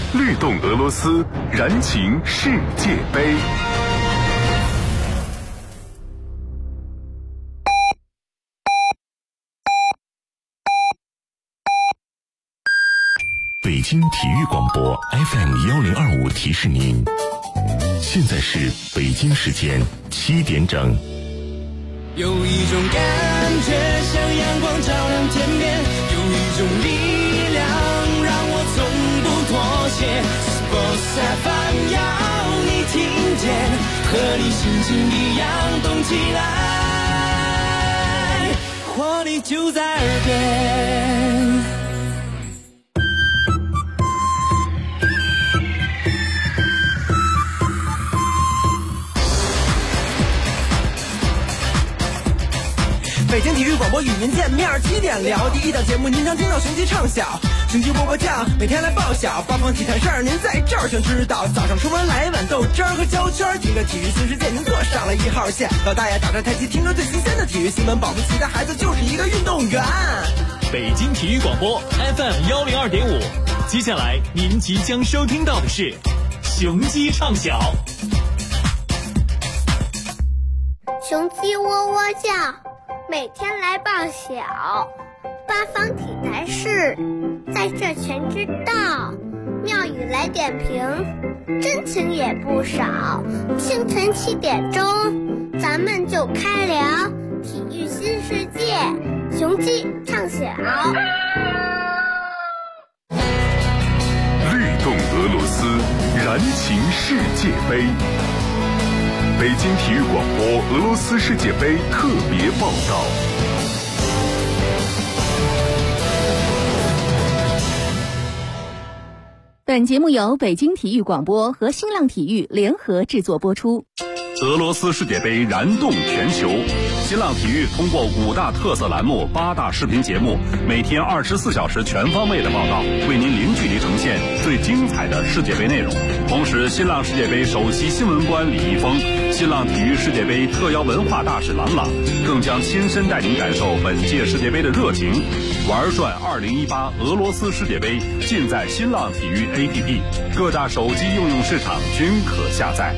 律动俄罗斯，燃情世界杯。 北京体育广播 FM1025提示您，现在是北京时间7点整。 有一种感觉像阳光照亮天边，有一种力量让我从不妥协。Sports FM 要你听见，和你心情一样动起来，活力就在耳边。 北京体育广播与您见面，7点聊第一档节目，您常听到雄鸡唱晓，雄鸡波波酱，每天来报晓，八方体坛事儿您在这儿全知道。早上出门来碗豆汁儿和焦圈，听着体育新世界，您坐上了1号线。老大爷打着太极，听着最新鲜的体育新闻，保不齐的孩子就是一个运动员。 北京体育广播 FM102.5，接下来您即将收听到的是雄鸡唱晓。 雄鸡喔喔叫，每天来报晓，八方体坛事在这全知道，妙语来点评，真情也不少。清晨7点钟，咱们就开聊体育新世界，雄鸡唱晓。 律动俄罗斯，燃情世界杯。北京体育广播俄罗斯世界杯特别报道。 本节目由北京体育广播和新浪体育联合制作播出。 俄罗斯世界杯燃动全球，新浪体育通过5大特色栏目、8大视频节目，每天24小时全方位的报道，为您零距离呈现最精彩的世界杯内容。同时，新浪世界杯首席新闻官李易峰、新浪体育世界杯特邀文化大使郎朗，更将亲身带您感受本届世界杯的热情。玩转2018俄罗斯世界杯，尽在新浪体育 APP， 各大手机应用市场均可下载。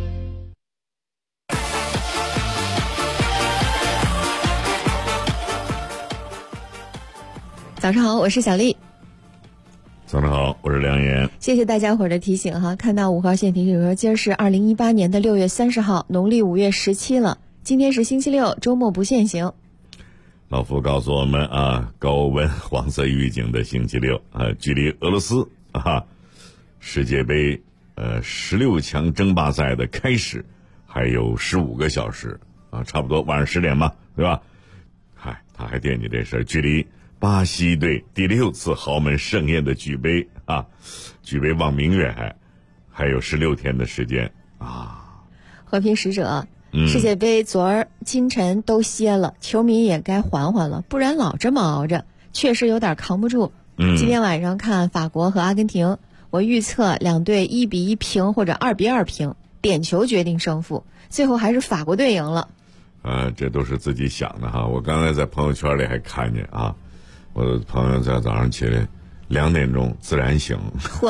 早上好，我是小丽。 早上好，我是梁岩。 谢谢大家伙儿的提醒哈，看到5号线提醒说，今儿是2018年的6月30号，农历5月17了。今天是星期六，周末不限行。 老夫告诉我们啊，高温黄色预警的星期六啊，距离俄罗斯世界杯16强争霸赛的开始还有15个小时啊，差不多晚上10点吧，对吧？他还惦记这事儿，距离巴西队第6次豪门盛宴的举杯望明月还有16天的时间啊。 和平使者，世界杯昨儿今晨都歇了，球迷也该缓缓了，不然老这么熬着，确实有点扛不住。今天晚上看法国和阿根廷，我预测两队1-1平或者2-2平，点球决定胜负，最后还是法国队赢了。 这都是自己想的哈。我刚才在朋友圈里还看见啊，我的朋友在早上起来2点钟自然醒，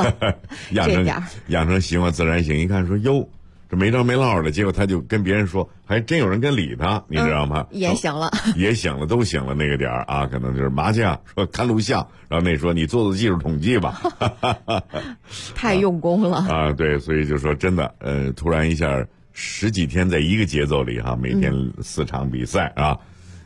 养成习惯自然醒，一看说哟，这没着没落的，结果他就跟别人说，还真有人跟理他，你知道吗？ 也醒了， 也醒了，都醒了那个点儿啊，可能就是麻将，说看录像，然后那说你做技术统计吧， 太用功了啊，对，所以就说真的，突然一下10几天在一个节奏里哈，每天4场比赛啊。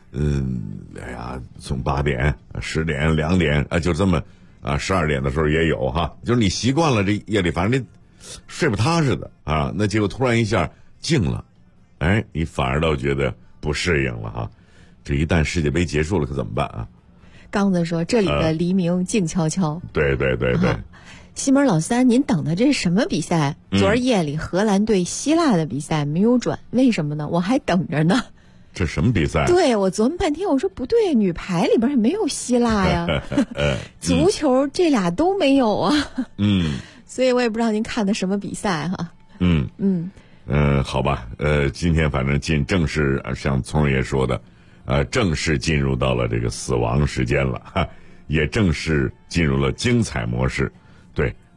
从8点、10点、2点就这么12点的时候也有哈，就是你习惯了这夜里，反正你睡不踏实的啊，那结果突然一下静了，你反而倒觉得不适应了哈。这一旦世界杯结束了可怎么办啊？ 刚子说这里的黎明静悄悄。 对。 西门老三，您等的这是什么比赛？昨儿夜里荷兰对希腊的比赛没有转，为什么呢？我还等着呢。 这什么比赛？ 对，我琢磨半天，我说不对，女排里边也没有希腊呀，足球这俩都没有啊。所以我也不知道您看的什么比赛哈。 好吧，今天反正正式像聪爷说的，正式进入到了这个死亡时间了，也正式进入了精彩模式。对，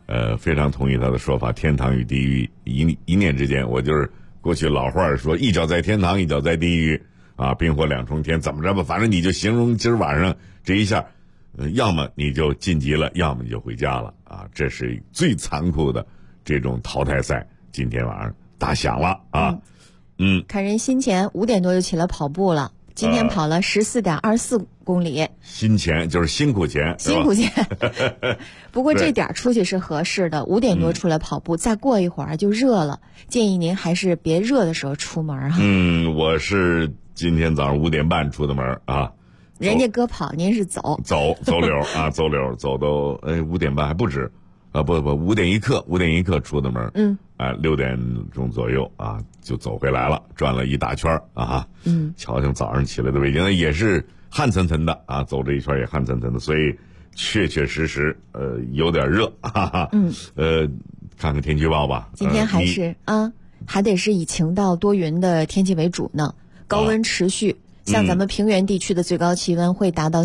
非常同意他的说法，天堂与地狱一念之间。我就是过去老话说，一脚在天堂，一脚在地狱啊，冰火两重天，怎么着吧，反正你就形容今儿晚上这一下，要么你就晋级了，要么你就回家了啊，这是最残酷的这种淘汰赛，今天晚上打响了啊。 看人新前5点多就起来跑步了，今天跑了14.24公里。 辛钱就是辛苦钱， 辛苦钱。不过这点出去是合适的，5点多出来跑步，再过一会儿就热了，建议您还是别热的时候出门哈。 我是今天早上5点半出的门啊。 人家哥跑，您是走溜啊，走溜，走都5点半还不止啊，不5点一刻出的门，6点钟左右啊就走回来了，转了一大圈啊，瞧瞧早上起来的北京也是汗涔涔的啊，走这一圈也汗涔涔的，所以确实有点热，哈哈，看看天气预报吧， 今天还是还得是以晴到多云的天气为主呢，高温持续。像咱们平原地区的最高气温会达到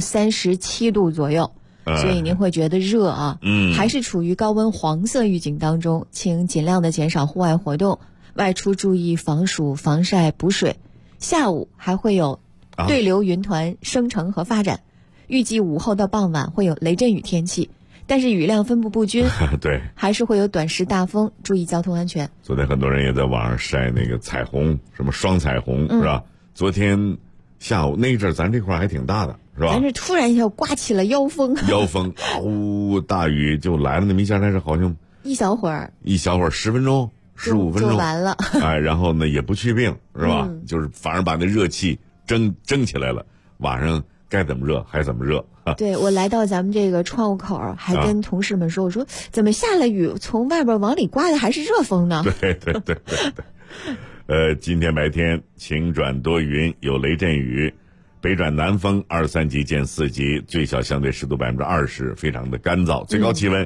37度左右，所以您会觉得热啊。还是处于高温黄色预警当中，请尽量的减少户外活动，外出注意防暑、防晒、补水。下午还会有对流云团生成和发展，预计午后到傍晚会有雷阵雨天气，但是雨量分布不均， 对， 还是会有短时大风，注意交通安全。 昨天很多人也在网上晒那个彩虹，什么双彩虹，是吧？昨天下午那阵咱这块还挺大的，是吧？ 咱这突然一下刮起了妖风， 大雨就来了，那么一下但是好像一小会儿 10分钟、15分钟就完了。 然后呢也不去病，是吧？就是反而把那热气蒸起来了，晚上该怎么热还怎么热。 对，我来到咱们这个窗户口，还跟同事们说，我说怎么下了雨，从外边往里刮的还是热风呢？ 对。今天白天晴转多云，有雷阵雨，北转南风2、3级见4级，最小相对湿度20%，非常的干燥，最高气温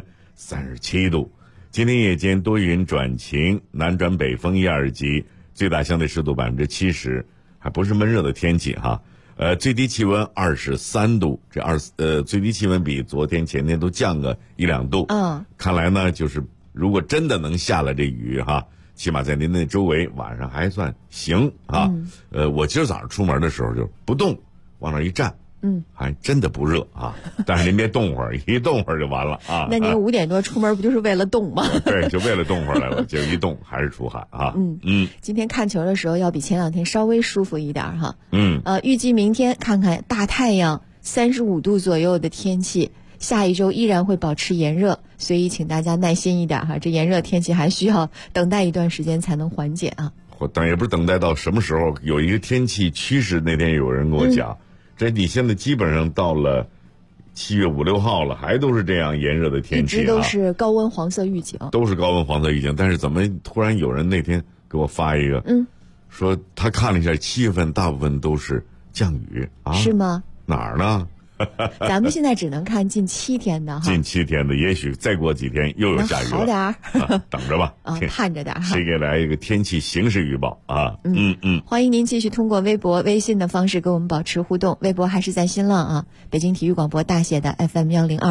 37度。今天夜间多云转晴，南转北风1、2级，最大相对湿度70%，还不是闷热的天气哈。最低气温23度，最低气温比昨天前天都降个1、2度。看来呢，就是如果真的能下了这雨哈，起码在您那周围晚上还算行啊。我今儿早上出门的时候就不动，往那一站，还真的不热啊。但是您别动会儿，一动会儿就完了啊。 那您5点多出门不就是为了动吗？ 对，就为了动会儿来了，就一动还是出汗啊。 今天看球的时候要比前2天稍微舒服一点哈。预计明天看看大太阳，35度左右的天气。下一周依然会保持炎热，所以请大家耐心一点哈，这炎热天气还需要等待一段时间才能缓解啊。 但也不是等待到什么时候，有一个天气趋势。那天有人跟我讲，这你现在基本上到了7月5、6号了，还都是这样炎热的天气， 一直都是高温黄色预警， 都是高温黄色预警。但是怎么突然有人那天给我发一个，说他看了一下7月份大部分都是降雨啊？ 是吗？ 哪儿呢？ 咱们现在只能看近7天的哈， 近7天的，也许再过几天又有下雨了， 好点儿， 等着吧， 盼着点儿。 谁给来一个天气形势预报啊？ 欢迎您继续通过微博、微信的方式跟我们保持互动。微博还是在新浪啊，北京体育广播大写的 FM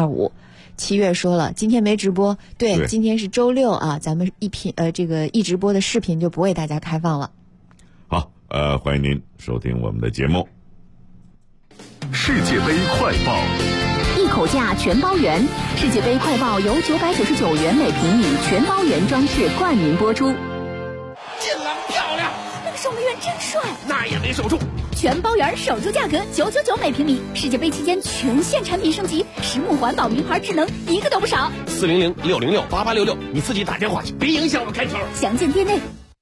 1025。7月说了，今天没直播，对，今天是周6啊，咱们这个一直播的视频就不为大家开放了。 好，欢迎您收听我们的节目。 世界杯快报， 一口价全包圆。世界杯快报由999元每平米全包圆装饰冠名播出。 进篮漂亮， 那个守门员真帅， 那也没守住。 全包圆守住价格999每平米。世界杯期间全线产品升级，实木环保名牌智能一个都不少。 400-606-8866，你自己打电话去，别影响我开球。 详见店内。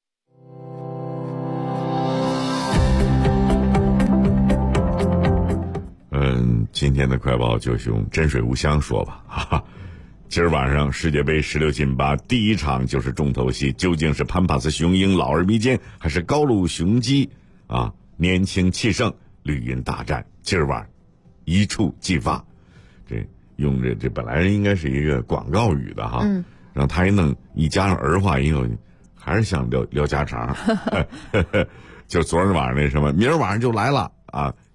今天的快报就用真水无香说吧，哈哈。今儿晚上世界杯16进8第一场就是重头戏，究竟是潘帕斯雄鹰老而弥坚，还是高卢雄鸡啊年轻气盛？绿茵大战今儿晚一触即发。这用这本来应该是一个广告语的哈，让他一弄一加上儿化音，还是像聊家常。就昨儿晚上那什么，明儿晚上就来了啊。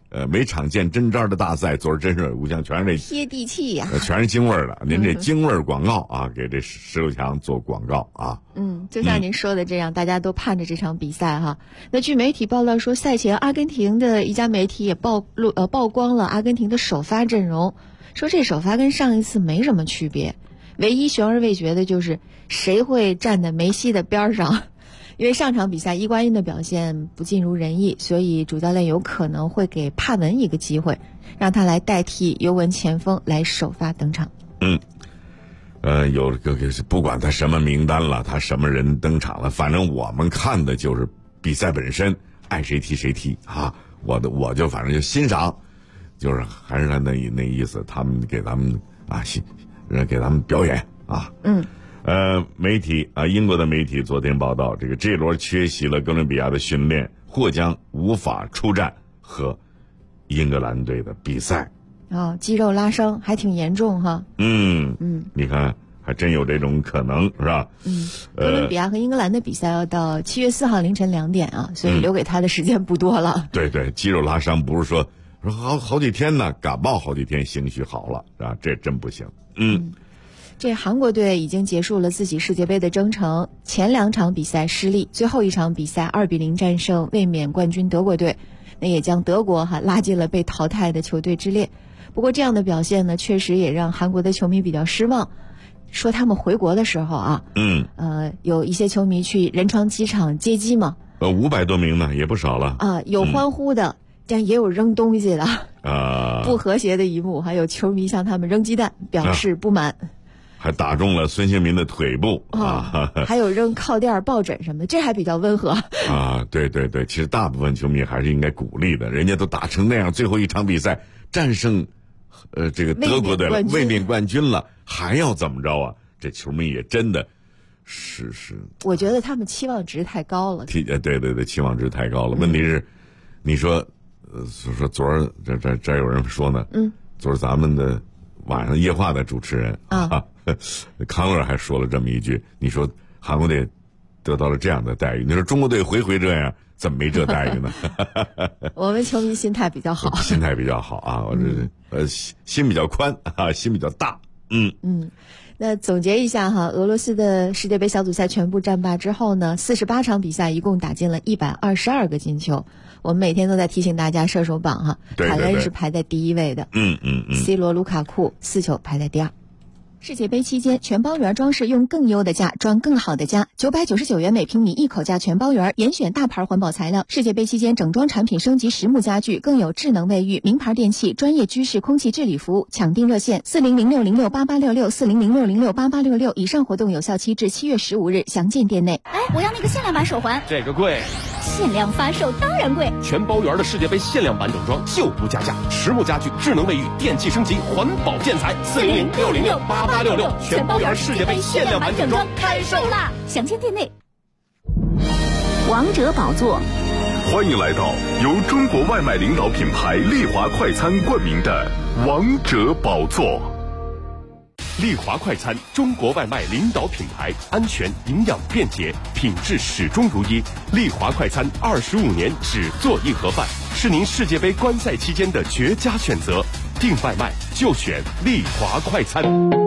每场见真章的大赛，昨儿真是五项全是这贴地气呀， 全是京味儿的。您这京味儿广告啊，给这16强做广告啊。 就像您说的这样，大家都盼着这场比赛哈。那据媒体报道说，赛前阿根廷的一家媒体也曝光了阿根廷的首发阵容，说这首发跟上一次没什么区别，唯一悬而未决的就是谁会站在梅西的边上。因为上场比赛伊瓜因的表现不尽如人意，所以主教练有可能会给帕文一个机会，让他来代替尤文前锋来首发登场。 有个不管他什么名单了，他什么人登场了，反正我们看的就是比赛本身，爱谁踢谁踢啊！我就反正就欣赏，就是还是那意思，他们给咱们啊，给咱们表演啊。媒体啊，英国的媒体昨天报道，这个这轮缺席了哥伦比亚的训练，或将无法出战和英格兰队的比赛。 肌肉拉伤还挺严重哈。 你看还真有这种可能是吧？ 哥伦比亚和英格兰的比赛要到7月4号凌晨2点啊，所以留给他的时间不多了。 对，肌肉拉伤不是说好几天呢，感冒好几天兴许好了是吧？这真不行。 这韩国队已经结束了自己世界杯的征程，前2场比赛失利，最后一场比赛2-0战胜卫冕冠军德国队，那也将德国拉进了被淘汰的球队之列。不过这样的表现呢，确实也让韩国的球迷比较失望。说他们回国的时候啊，有一些球迷去仁川机场接机嘛 ，500多名呢，也不少了啊，有欢呼的，但也有扔东西的不和谐的一幕，还有球迷向他们扔鸡蛋表示不满。 还打中了孙兴民的腿部还有扔靠垫抱枕什么的，这还比较温和对，其实大部分球迷还是应该鼓励的，人家都打成那样，最后一场比赛战胜这个德国队卫冕冠军了，还要怎么着啊？这球迷也真的是我觉得他们期望值太高了。 对，期望值太高了。问题是你说昨儿这有人说呢，昨儿咱们的晚上夜话的主持人康乐还说了这么一句，你说韩国队得到了这样的待遇，你说中国队回这样，怎么没这待遇呢？ 我们球迷心态比较好， 我这心比较宽心比较大。 那总结一下俄罗斯的世界杯小组赛全部战罢之后呢，48场比赛一共打进了122个进球。我们每天都在提醒大家射手榜凯恩是排在第1位的，C 罗、卢卡库4球排在第2。世界杯期间，全包园装饰用更优的价装更好的家，999元每平米一口价全包园，严选大牌环保材料。世界杯期间整装产品升级实木家具，更有智能卫浴、名牌电器、专业居室空气治理服务。抢订热线4006068866，4006068866。以上活动有效期至7月15日，详见店内。 我要那个限量版手环， 这个贵。 限量发售当然贵。 全包园的世界杯限量版整装就不加价，实木家具、智能卫浴、电器升级、环保建材。4006068866，全包园世界杯限量版整装开售啦！ 详见店内。 王者宝座， 欢迎来到由中国外卖领导品牌丽华快餐冠名的王者宝座。 丽华快餐，中国外卖领导品牌，安全、营养、便捷，品质始终如一。丽华快餐25年只做硬盒饭，是您世界杯观赛期间的绝佳选择。订外卖就选丽华快餐。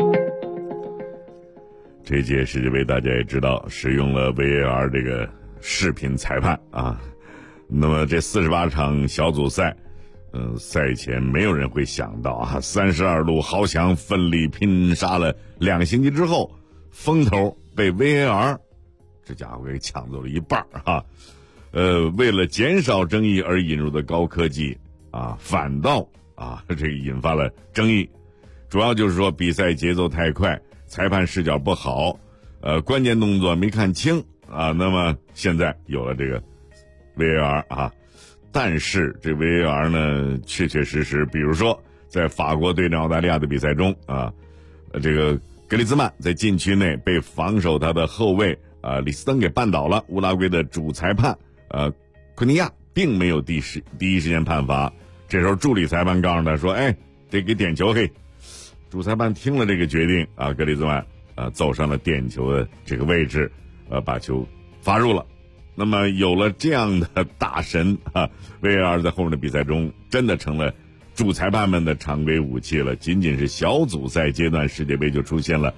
这届世界杯大家也知道，使用了 VAR 这个视频裁判那么这48场小组赛。赛前没有人会想到32路豪强奋力拼杀了2星期之后，风头被 VAR 这家伙给抢走了一半为了减少争议而引入的高科技反倒这个引发了争议。主要就是说比赛节奏太快，裁判视角不好，关键动作没看清那么现在有了这个 VAR 但是这 VAR 呢，确实，比如说在法国对阵澳大利亚的比赛中这个格里兹曼在禁区内被防守他的后卫里斯登给绊倒了，乌拉圭的主裁判昆尼亚并没有第一时间判罚。这时候助理裁判告诉他说：“得给点球。”主裁判听了这个决定格里兹曼走上了点球的这个位置把球罚入了。 那么有了这样的大神VAR 在后面的比赛中真的成了主裁判们的常规武器了。仅仅是小组赛阶段，世界杯就出现了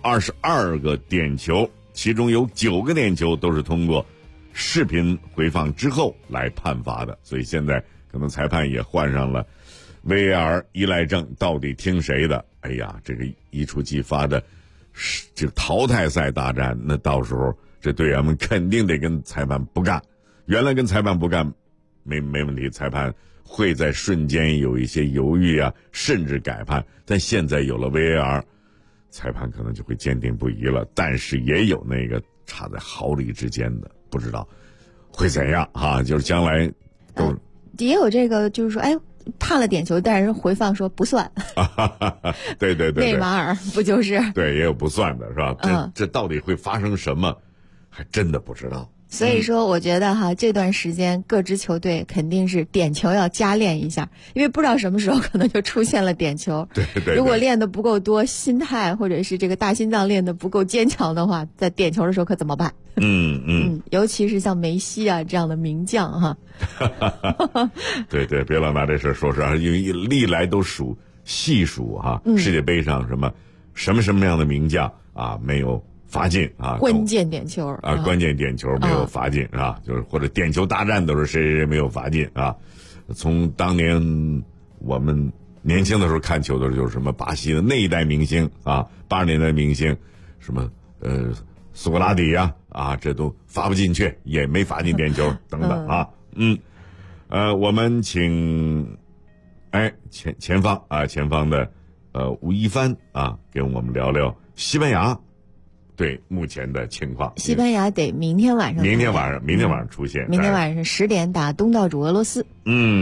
22个点球，其中有9个点球都是通过视频回放之后来判罚的。所以现在可能裁判也患上了 VAR 依赖症，到底听谁的？哎呀，这个一触即发的这个淘汰赛大战，那到时候这队员们肯定得跟裁判不干。原来跟裁判不干没问题，裁判会在瞬间有一些犹豫啊，甚至改判。但现在有了 VAR， 裁判可能就会坚定不移了。但是也有那个差在毫厘之间的，不知道会怎样啊？就是将来都也有这个，就是说，哎，判了点球，但是回放说不算。 对， 内马尔不就是？ 对，也有不算的，是吧？这到底会发生什么，还真的不知道。 所以说，我觉得这段时间各支球队肯定是点球要加练一下，因为不知道什么时候可能就出现了点球。 对， 如果练得不够多，心态或者是这个大心脏练得不够坚强的话，在点球的时候可怎么办？尤其是像梅西啊这样的名将对，别老拿这事说事啊，因为历来都细数世界杯上什么样的名将啊没有罚进啊， 关键点球关键点球没有罚进就是或者点球大战都是谁没有罚进啊。从当年我们年轻的时候看球的时候，就是什么巴西的那一代明星80年代明星，什么苏格拉底这都罚不进去，也没罚进点球等等我们请前方的吴一帆跟我们聊聊西班牙对目前的情况。 西班牙得明天晚上出现， 明天晚上10点打东道主俄罗斯。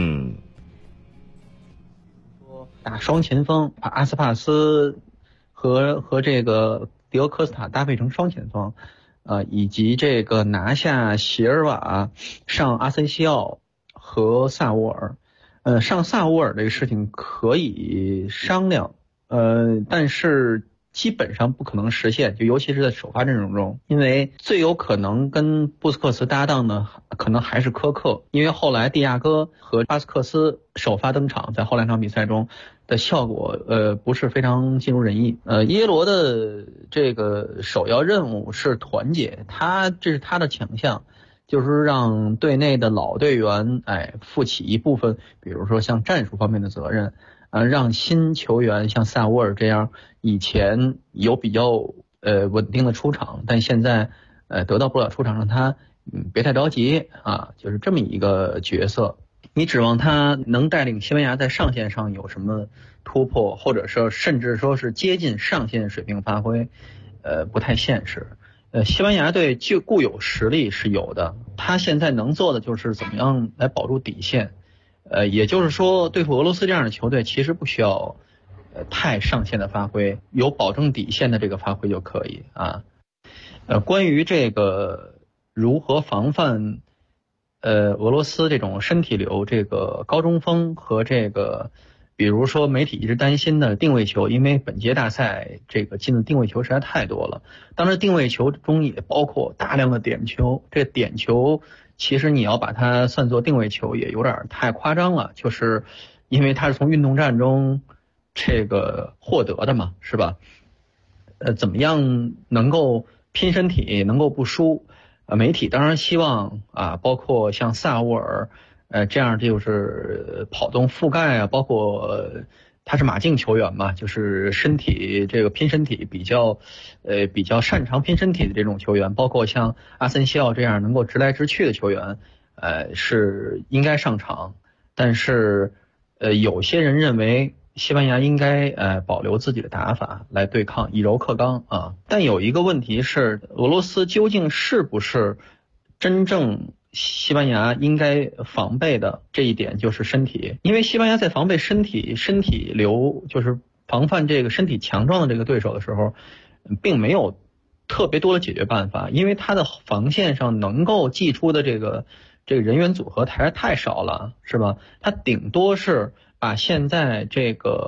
打双前锋，把阿斯帕斯和这个迪欧科斯塔搭配成双前锋，以及这个拿下席尔瓦，上阿森西奥和萨乌尔。上萨乌尔这个事情可以商量，但是基本上不可能实现，就尤其是在首发阵容中，因为最有可能跟布斯克茨搭档的可能还是科克，因为后来蒂亚戈和巴斯克斯首发登场，在后两场比赛中的效果不是非常尽如人意。耶罗的这个首要任务是团结，这是他的强项，就是让队内的老队员负起一部分，比如说像战术方面的责任，让新球员像萨乌尔这样以前有比较稳定的出场，但现在得到不了出场，让他别太着急就是这么一个角色。你指望他能带领西班牙在上限上有什么突破，或者说甚至说是接近上限水平发挥，不太现实。西班牙队就固有实力是有的，他现在能做的就是怎么样来保住底线。也就是说，对付俄罗斯这样的球队，其实不需要太上限的发挥，有保证底线的这个发挥就可以关于这个如何防范俄罗斯这种身体流这个高中锋和这个比如说媒体一直担心的定位球，因为本届大赛这个进的定位球实在太多了，当然定位球中也包括大量的点球，这点球其实你要把它算作定位球也有点太夸张了，就是因为它是从运动战中这个获得的嘛，是吧？怎么样能够拼身体，能够不输？媒体当然希望包括像萨乌尔这样就是跑动覆盖包括他是马竞球员嘛，就是身体这个拼身体比较擅长拼身体的这种球员，包括像阿森西奥这样能够直来直去的球员是应该上场。但是有些人认为西班牙应该保留自己的打法来对抗，以柔克刚但有一个问题是，俄罗斯究竟是不是真正西班牙应该防备的这一点，就是身体。因为西班牙在防备身体流，就是防范这个身体强壮的这个对手的时候，并没有特别多的解决办法，因为他的防线上能够祭出的这个人员组合太少了，是吧？他顶多是把现在这个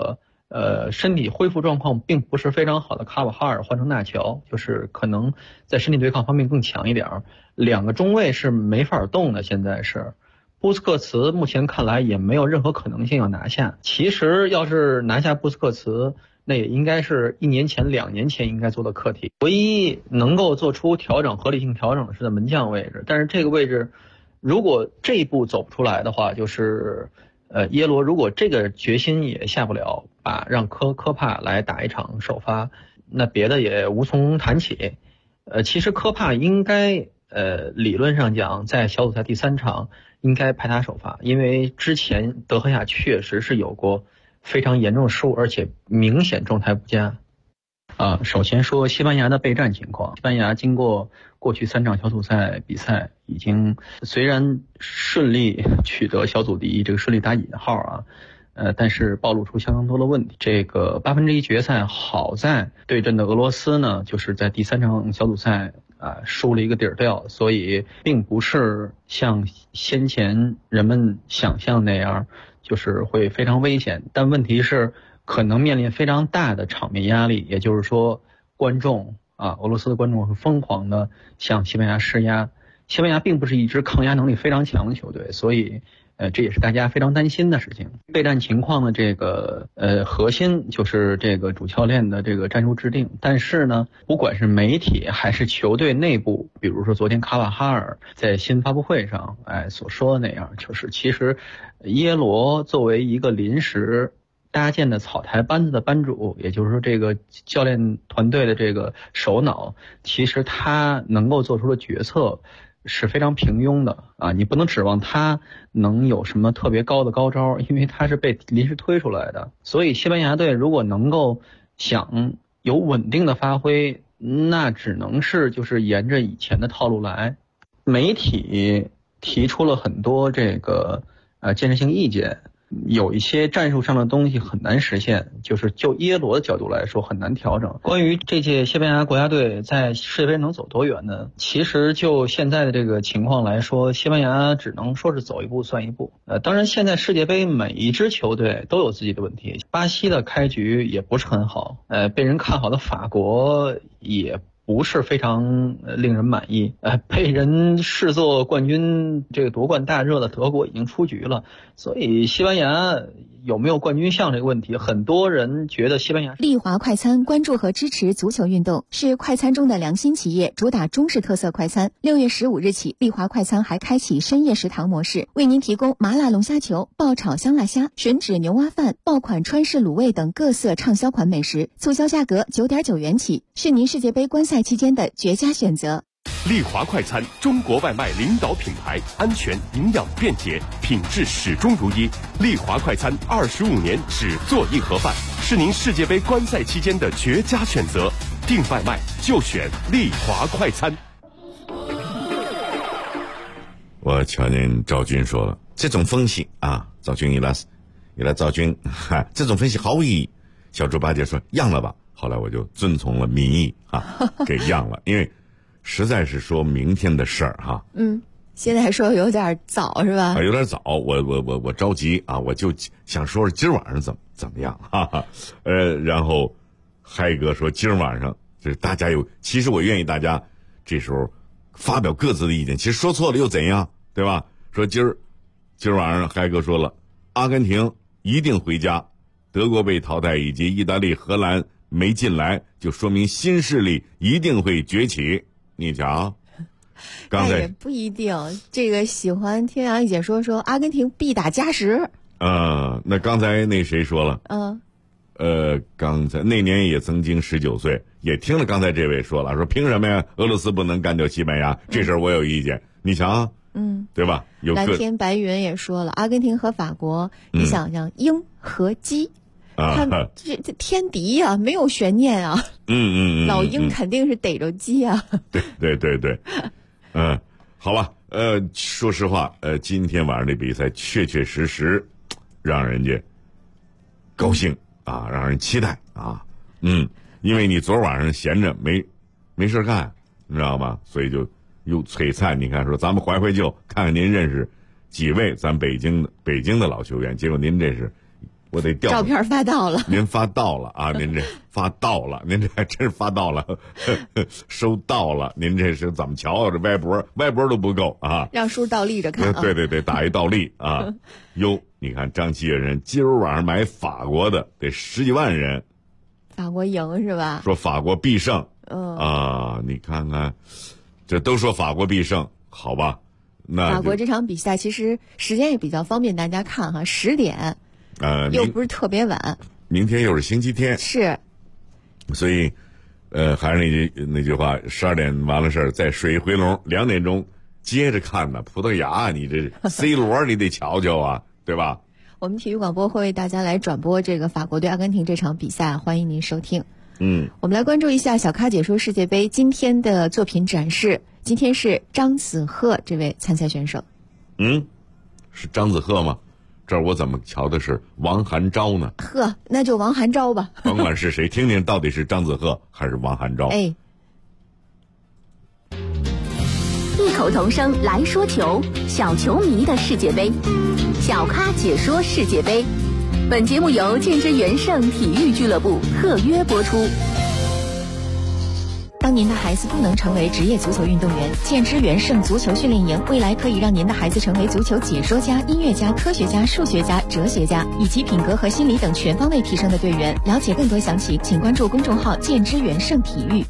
身体恢复状况并不是非常好的卡瓦哈尔换成纳乔，就是可能在身体对抗方面更强一点。2个中卫是没法动的，现在是。布斯克茨目前看来也没有任何可能性要拿下。其实要是拿下布斯克茨，那也应该是1年前、2年前应该做的课题。唯一能够做出调整、合理性调整的是在门将位置，但是这个位置如果这一步走不出来的话，就是耶罗如果这个决心也下不了，让科帕来打一场首发，那别的也无从谈起。其实科帕应该理论上讲在小组赛第3场应该派他首发，因为之前德赫亚确实是有过非常严重的失误，而且明显状态不佳。首先说西班牙的备战情况，西班牙经过过去3场小组赛比赛，已经虽然顺利取得小组第一，这个顺利打引号但是暴露出相当多的问题。这个1/8决赛好在对阵的俄罗斯呢，就是在第3场小组赛输了一个底儿掉，所以并不是像先前人们想象那样就是会非常危险，但问题是可能面临非常大的场面压力，也就是说观众俄罗斯的观众会疯狂的向西班牙施压。西班牙并不是一支抗压能力非常强的球队，所以这也是大家非常担心的事情。备战情况的这个核心就是这个主教练的这个战术制定，但是呢，不管是媒体还是球队内部，比如说昨天卡瓦哈尔在新闻发布会上所说的那样，就是其实耶罗作为一个临时搭建的草台班子的班主，也就是说这个教练团队的这个首脑，其实他能够做出的决策是非常平庸的你不能指望他能有什么特别高的高招，因为他是被临时推出来的。所以西班牙队如果能够想有稳定的发挥，那只能是就是沿着以前的套路来。媒体提出了很多这个建设性意见，有一些战术上的东西很难实现，就是就耶罗的角度来说很难调整。关于这届西班牙国家队在世界杯能走多远呢？其实就现在的这个情况来说，西班牙只能说是走一步算一步。当然现在世界杯每一支球队都有自己的问题，巴西的开局也不是很好，被人看好的法国也不是非常令人满意，被人视作冠军这个夺冠大热的德国已经出局了，所以西班牙有没有冠军相这个问题，很多人觉得西班牙。 丽华快餐关注和支持足球运动，是快餐中的良心企业，主打中式特色快餐。6月15日起，丽华快餐还开启深夜食堂模式，为您提供麻辣龙虾球、爆炒香辣虾、吮指牛蛙饭、爆款川式卤味等各色畅销款美食，促销价格9.9元起，是您世界杯观赛期间的绝佳选择。 丽华快餐，中国外卖领导品牌，安全、营养、便捷，品质始终如一。丽华快餐25年只做硬盒饭，是您世界杯观赛期间的绝佳选择。订外卖就选丽华快餐。 我瞧见赵军说了，这种分析赵军一来赵军，这种分析毫无意义。小猪八戒说让了吧，后来我就遵从了民意给让了，因为实在是说明天的事儿现在说有点早是吧？ 有点早，我着急我就想说今儿晚上怎么样然后嗨哥说今儿晚上就是大家其实我愿意大家这时候发表各自的意见，其实说错了又怎样，对吧？说今儿晚上嗨哥说了，阿根廷一定回家，德国被淘汰以及意大利、荷兰没进来，就说明新势力一定会崛起。你瞧，刚才也不一定。这个喜欢听杨丽姐说阿根廷必打加时。 那刚才那谁说了？刚才那年也曾经19岁，也听了刚才这位说了，说凭什么呀？俄罗斯不能干掉西班牙？这事儿我有意见。你瞧，对吧？ 蓝天白云也说了，阿根廷和法国，你想想鹰和鸡。这天敌呀，没有悬念啊。老鹰肯定是逮着鸡啊。 对。好吧，说实话，今天晚上的比赛确实让人家高兴让人期待因为你昨晚上闲着没事干，你知道吗？所以就又璀璨。你看说咱们怀旧，看看您认识几位咱北京的老球员，结果您这是我得调照片发到了， 您发到了啊，您这发到了，您这还真是发到了，收到了，您这是怎么瞧？这歪脖都不够啊！ 让叔倒立着看啊！ 对，打一倒立啊！哟，你看张七人今儿晚上买法国的得10几万人， 法国赢是吧？ 说法国必胜，你看看，这都说法国必胜，好吧？那法国这场比赛其实时间也比较方便大家看哈，10点。又不是特别晚， 明天又是星期天， 是， 所以，还是那句话，12点完了事儿，再睡一回笼，2点钟接着看呢。葡萄牙，你这 C 罗你得瞧瞧啊，对吧？ 我们体育广播会为大家来转播这个法国对阿根廷这场比赛，欢迎您收听。我们来关注一下小咖解说世界杯今天的作品展示。今天是张子赫这位参赛选手。 是张子赫吗？这儿我怎么瞧的是王涵钊呢？ 呵，那就王涵钊吧。 甭管是谁，听听到底是张子赫还是王涵钊。 异口同声来说球，小球迷的世界杯，小咖解说世界杯。本节目由建之元盛体育俱乐部特约播出。 当您的孩子不能成为职业足球运动员，建之元盛足球训练营未来可以让您的孩子成为足球解说家、音乐家、科学家、数学家、哲学家，以及品格和心理等全方位提升的队员。了解更多详情，请关注公众号建之元盛体育。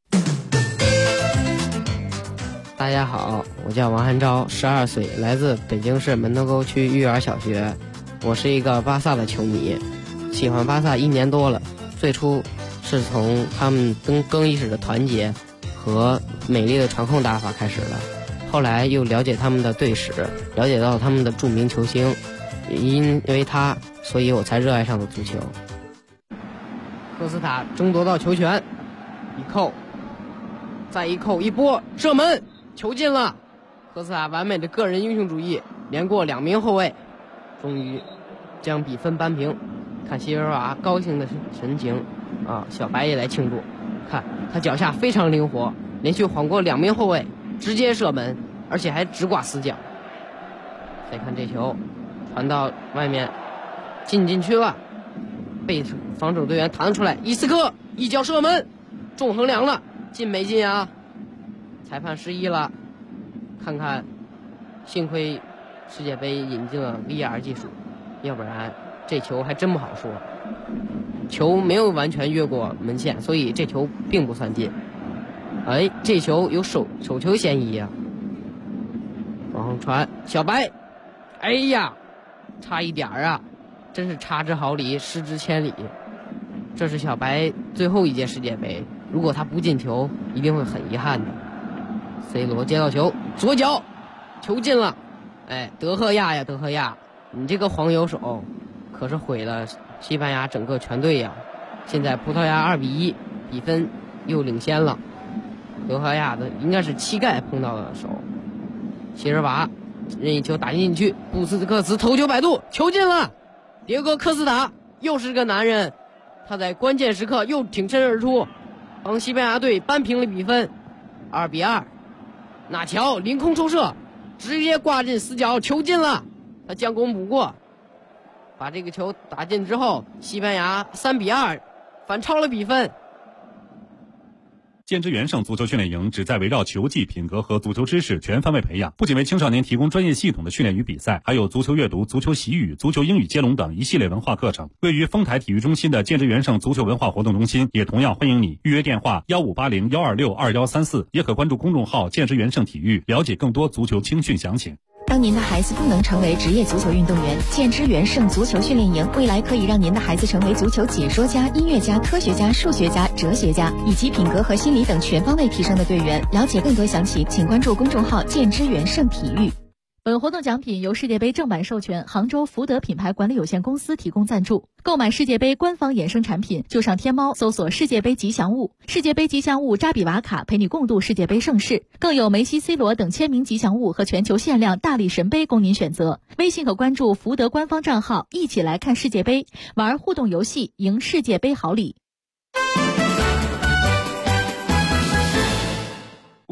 大家好，我叫王涵钊，12岁，来自北京市门头沟区育园小学。我是一个巴萨的球迷，喜欢巴萨1年多了。最初是从他们更衣室的团结和美丽的传控打法开始的，后来又了解他们的队史，了解到他们的著名球星，因为他，所以我才热爱上了足球。科斯塔争夺到球权，一扣，再一扣，一波射门，球进了。科斯塔完美的个人英雄主义，连过2名后卫，终于将比分扳平。看席尔瓦高兴的神情啊，小白也来庆祝。看他脚下非常灵活，连续晃过2名后卫，直接射门，而且还直挂死角。再看这球传到外面，进去了，被防守队员弹出来，伊斯科一脚射门，中横梁了，进没进啊？裁判失忆了。看看，幸亏世界杯引进了 VR 技术，要不然这球还真不好说。球没有完全越过门线，所以这球并不算进。这球有手球嫌疑啊！往后传，小白，哎呀，差一点啊，真是差之毫厘，失之千里。这是小白最后一届世界杯，如果他不进球，一定会很遗憾的。C 罗接到球，左脚，球进了。德赫亚呀，德赫亚，你这个黄油手可是毁了西班牙整个全队呀！现在葡萄牙2-1，比分又领先了。德赫亚的应该是膝盖碰到了手。席尔瓦任意球打进去，布斯克茨头球摆渡，球进了。迭戈科斯塔又是个男人，他在关键时刻又挺身而出，帮西班牙队扳平了比分，2-2。纳乔凌空抽射，直接挂进死角，球进了。他将功补过，把这个球打进之后，西班牙3-2反超了比分。 建之元盛足球训练营旨在围绕球技、品格和足球知识全方位培养，不仅为青少年提供专业系统的训练与比赛，还有足球阅读、足球习语、足球英语接龙等一系列文化课程。位于丰台体育中心的建之元盛足球文化活动中心也同样欢迎你。预约电话1580-126-2134，也可关注公众号建之元盛体育，了解更多足球青训详情。 当您的孩子不能成为职业足球运动员，建之元盛足球训练营未来可以让您的孩子成为足球解说家、音乐家、科学家、数学家、哲学家，以及品格和心理等全方位提升的队员。了解更多详情，请关注公众号建之元盛体育。 本活动奖品由世界杯正版授权杭州福德品牌管理有限公司提供赞助。购买世界杯官方衍生产品，就上天猫搜索世界杯吉祥物，世界杯吉祥物扎比瓦卡陪你共度世界杯盛世，更有梅西、C 罗等签名吉祥物和全球限量大力神杯供您选择。微信可关注福德官方账号，一起来看世界杯，玩互动游戏，赢世界杯好礼。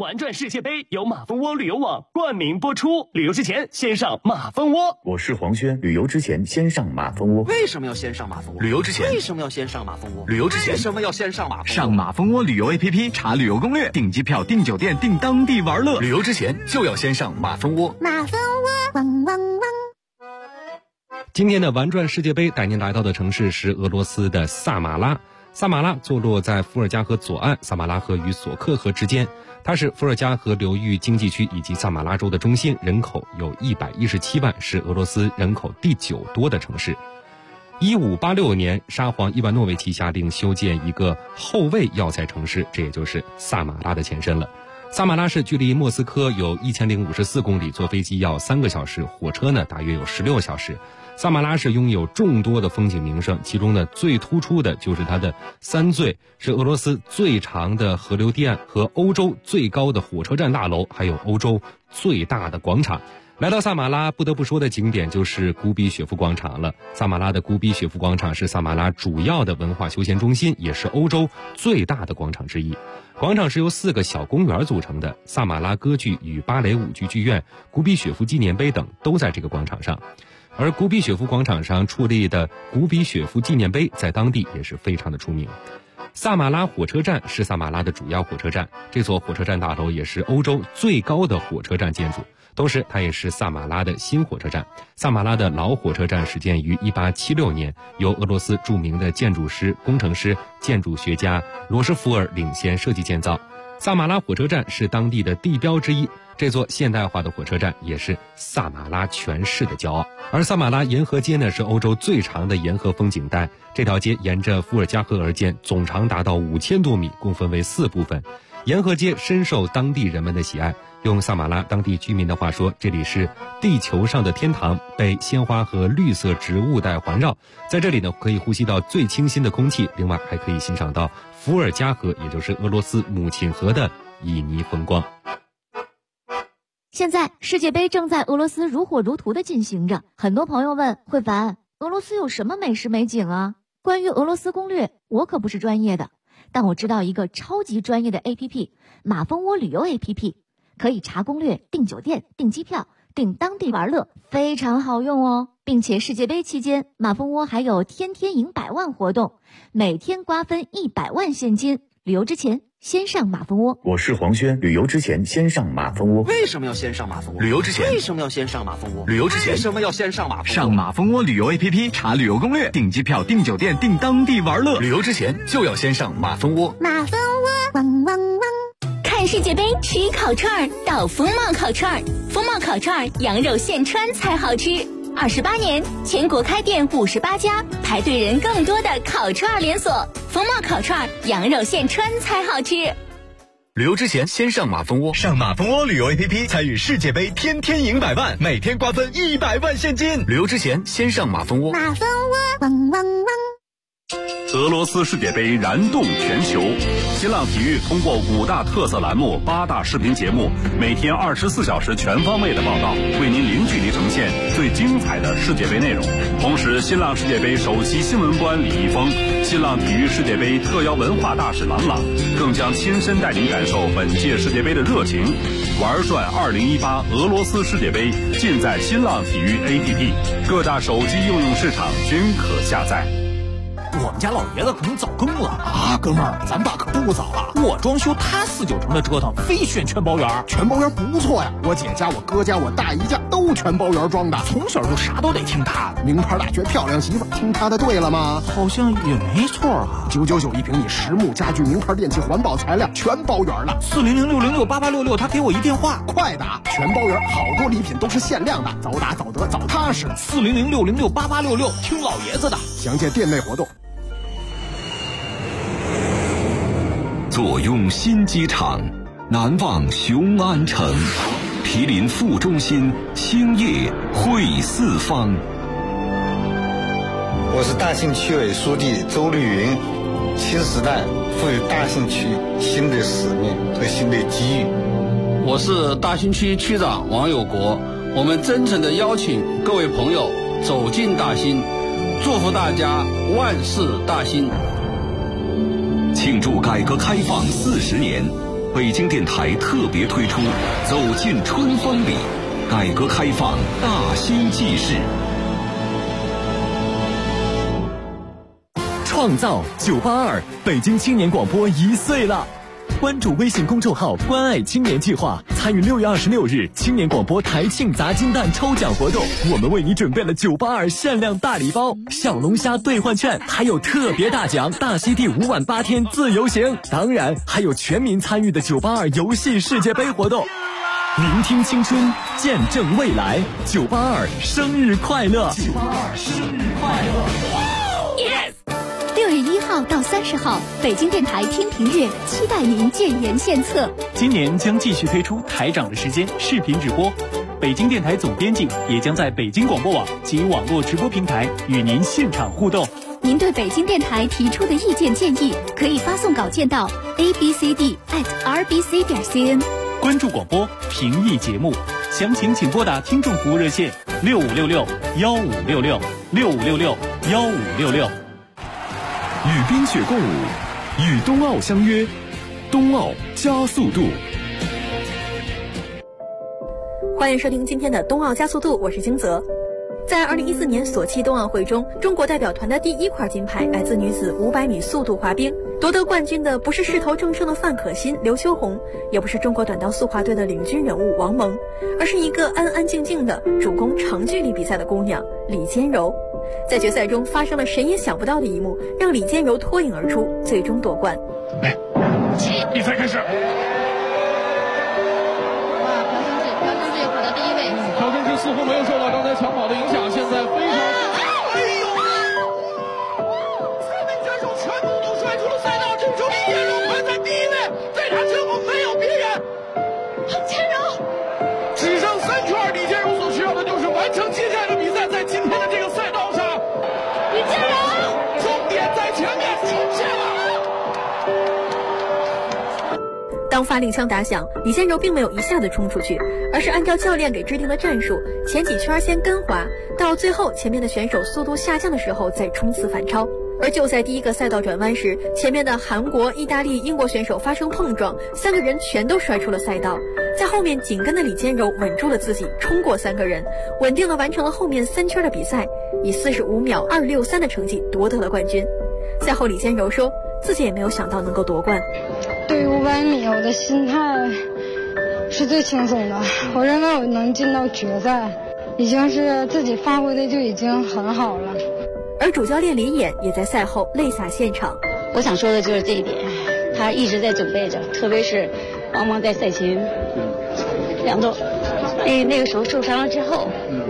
玩转世界杯由马蜂窝旅游网冠名播出，旅游之前先上马蜂窝。 我是黄轩，旅游之前先上马蜂窝。 为什么要先上马蜂窝？ 旅游之前为什么要先上马蜂窝？ 旅游之前为什么要先上马蜂窝？ 上马蜂窝旅游 APP 查旅游攻略，订机票、订酒店、订当地玩乐。旅游之前就要先上马蜂窝。 马蜂窝，汪汪汪。 今天的玩转世界杯带您来到的城市是俄罗斯的萨马拉。萨马拉坐落在伏尔加河左岸，萨马拉河与索克河之间。它是伏尔加河流域经济区以及萨马拉州的中心，人口有117万，是俄罗斯人口第9多的城市。1586年，沙皇伊万诺维奇下令修建一个后卫要塞城市，这也就是萨马拉的前身了。萨马拉市距离莫斯科有1054公里，坐飞机要3个小时，火车呢大约有16小时。萨马拉市拥有众多的风景名胜，其中呢最突出的就是它的三最，是俄罗斯最长的河流堤岸和欧洲最高的火车站大楼，还有欧洲最大的广场。来到萨马拉不得不说的景点就是古比雪夫广场了。萨马拉的古比雪夫广场是萨马拉主要的文化休闲中心，也是欧洲最大的广场之一。广场是由4个小公园组成的，萨马拉歌剧与芭蕾舞剧剧院、古比雪夫纪念碑等都在这个广场上。而古比雪夫广场上矗立的古比雪夫纪念碑在当地也是非常的出名。萨马拉火车站是萨马拉的主要火车站，这座火车站大楼也是欧洲最高的火车站建筑，同时它也是萨马拉的新火车站。萨马拉的老火车站始建于1876年，由俄罗斯著名的建筑师、工程师、建筑学家罗什福尔领衔设计建造。萨马拉火车站是当地的地标之一，这座现代化的火车站也是萨马拉全市的骄傲。而萨马拉沿河街呢，是欧洲最长的沿河风景带，这条街沿着伏尔加河而建，总长达到5000多米，共分为4部分。沿河街深受当地人们的喜爱，用萨马拉当地居民的话说，这里是地球上的天堂，被鲜花和绿色植物带环绕。在这里呢，可以呼吸到最清新的空气，另外还可以欣赏到伏尔加河，也就是俄罗斯母亲河的旖旎风光。 现在世界杯正在俄罗斯如火如荼地进行着，很多朋友问慧凡，俄罗斯有什么美食美景啊？关于俄罗斯攻略，我可不是专业的，但我知道一个超级专业的 APP， 马蜂窝旅游 APP， 可以查攻略、订酒店、订机票、订当地玩乐，非常好用哦。并且世界杯期间，马蜂窝还有天天赢100万活动，每天瓜分100万现金。旅游之前先上马蜂窝。 我是黄轩，旅游之前先上马蜂窝。 为什么要先上马蜂窝？ 旅游之前为什么要先上马蜂窝？ 旅游之前为什么要先上马蜂窝？ 上马蜂窝旅游 APP 查旅游攻略，订机票、订酒店、订当地玩乐。旅游之前就要先上马蜂窝。 马蜂窝，汪汪汪。 看世界杯吃烤串到风貌烤串，风貌烤串羊肉现穿才好吃。28年，全国开店58家，排队人更多的烤串连锁。风貌烤串羊肉现穿才好吃。 旅游之前先上马蜂窝，上马蜂窝旅游 APP 参与世界杯，天天赢100万，每天瓜分100万现金。旅游之前先上马蜂窝。 马蜂窝，汪汪汪。 俄罗斯世界杯燃动全球，新浪体育通过5大特色栏目、8大视频节目，每天24小时全方位的报道，为您零距离呈现最精彩的世界杯内容。同时，新浪世界杯首席新闻官李易峰、新浪体育世界杯特邀文化大使郎朗，更将亲身带您感受本届世界杯的热情。玩转2018俄罗斯世界杯，尽在新浪体育 APP， 各大手机应用市场均可下载。 我们家老爷子可能早更了啊，哥们儿，咱爸可不早了。我装修，他4、9成的折腾，非选全包圆。全包圆不错呀，我姐家、我哥家、我大姨家都全包圆装的，从小就啥都得听他的。名牌大学漂亮媳妇，听他的对了吗？好像也没错啊。999一平米，实木家具、名牌电器、环保材料，全包圆了。400-606-8866，他给我一电话，快打！全包圆，好多礼品都是限量的，早打早得早踏实。400-606-8866，听老爷子的。详见店内活动。 坐拥新机场，难忘雄安城，毗邻副中心，兴业汇四方。 我是大兴区委书记周丽云，新时代赋予大兴区新的使命和新的机遇。 我是大兴区区长王有国，我们真诚地邀请各位朋友走进大兴，祝福大家万事大兴。 庆祝改革开放40年， 北京电台特别推出《走进春风里》，改革开放大兴纪事。 创造982，北京青年广播1岁了。关注微信公众号“关爱青年计划”，参与6月26日青年广播台庆砸金蛋抽奖活动。我们为你准备了982限量大礼包、小龙虾兑换券，还有特别大奖大溪地5晚8天自由行。当然，还有全民参与的982游戏世界杯活动。聆听青春，见证未来，982生日快乐！982生日快乐 ！6月1号到30号，北京电台听评月期待您建言献策。 今年将继续推出台长的时间视频直播，北京电台总编辑也将在北京广播网及网络直播平台与您现场互动。 您对北京电台提出的意见建议，可以发送稿件到 abcd@rbc.cn。 关注广播，评议节目，详情请拨打听众服务热线6566-1566，6566-1566。 与冰雪共舞，与冬奥相约，冬奥加速度。 欢迎收听今天的冬奥加速度，我是金泽。在2014年索契冬奥会中，中国代表团的第1块金牌来自女子500米速度滑冰。夺得冠军的不是势头正盛的范可新、刘秋红，也不是中国短道速滑队的领军人物王蒙，而是一个安安静静的主攻长距离比赛的姑娘李坚柔。在决赛中发生了谁也想不到的一幕，让李坚柔脱颖而出，最终夺冠。 比赛开始。 朴胜志跑到第1位。 朴胜志似乎没有受到刚才抢跑的影响，现在非常。 完成接下来的比赛，在今天的这个赛道上， 李坚柔终点在前面出现了。 当发令枪打响，李坚柔并没有一下子冲出去，而是按照教练给制定的战术，前几圈先跟滑，到最后前面的选手速度下降的时候再冲刺反超。而就在第一个赛道转弯时，前面的韩国、意大利、英国选手发生碰撞，3个人全都摔出了赛道。在后面紧跟的李坚柔稳住了自己，冲过3个人，稳定了完成了后面3圈的比赛，以45秒263的成绩夺得了冠军。赛后李坚柔说，自己也没有想到能够夺冠。 对于500米，我的心态是最轻松的，我认为我能进到决赛，已经是自己发挥的就已经很好了。 而主教练李野也在赛后泪洒现场。 我想说的就是这一点，他一直在准备着，特别是王蒙在赛前2周那个时候受伤了之后，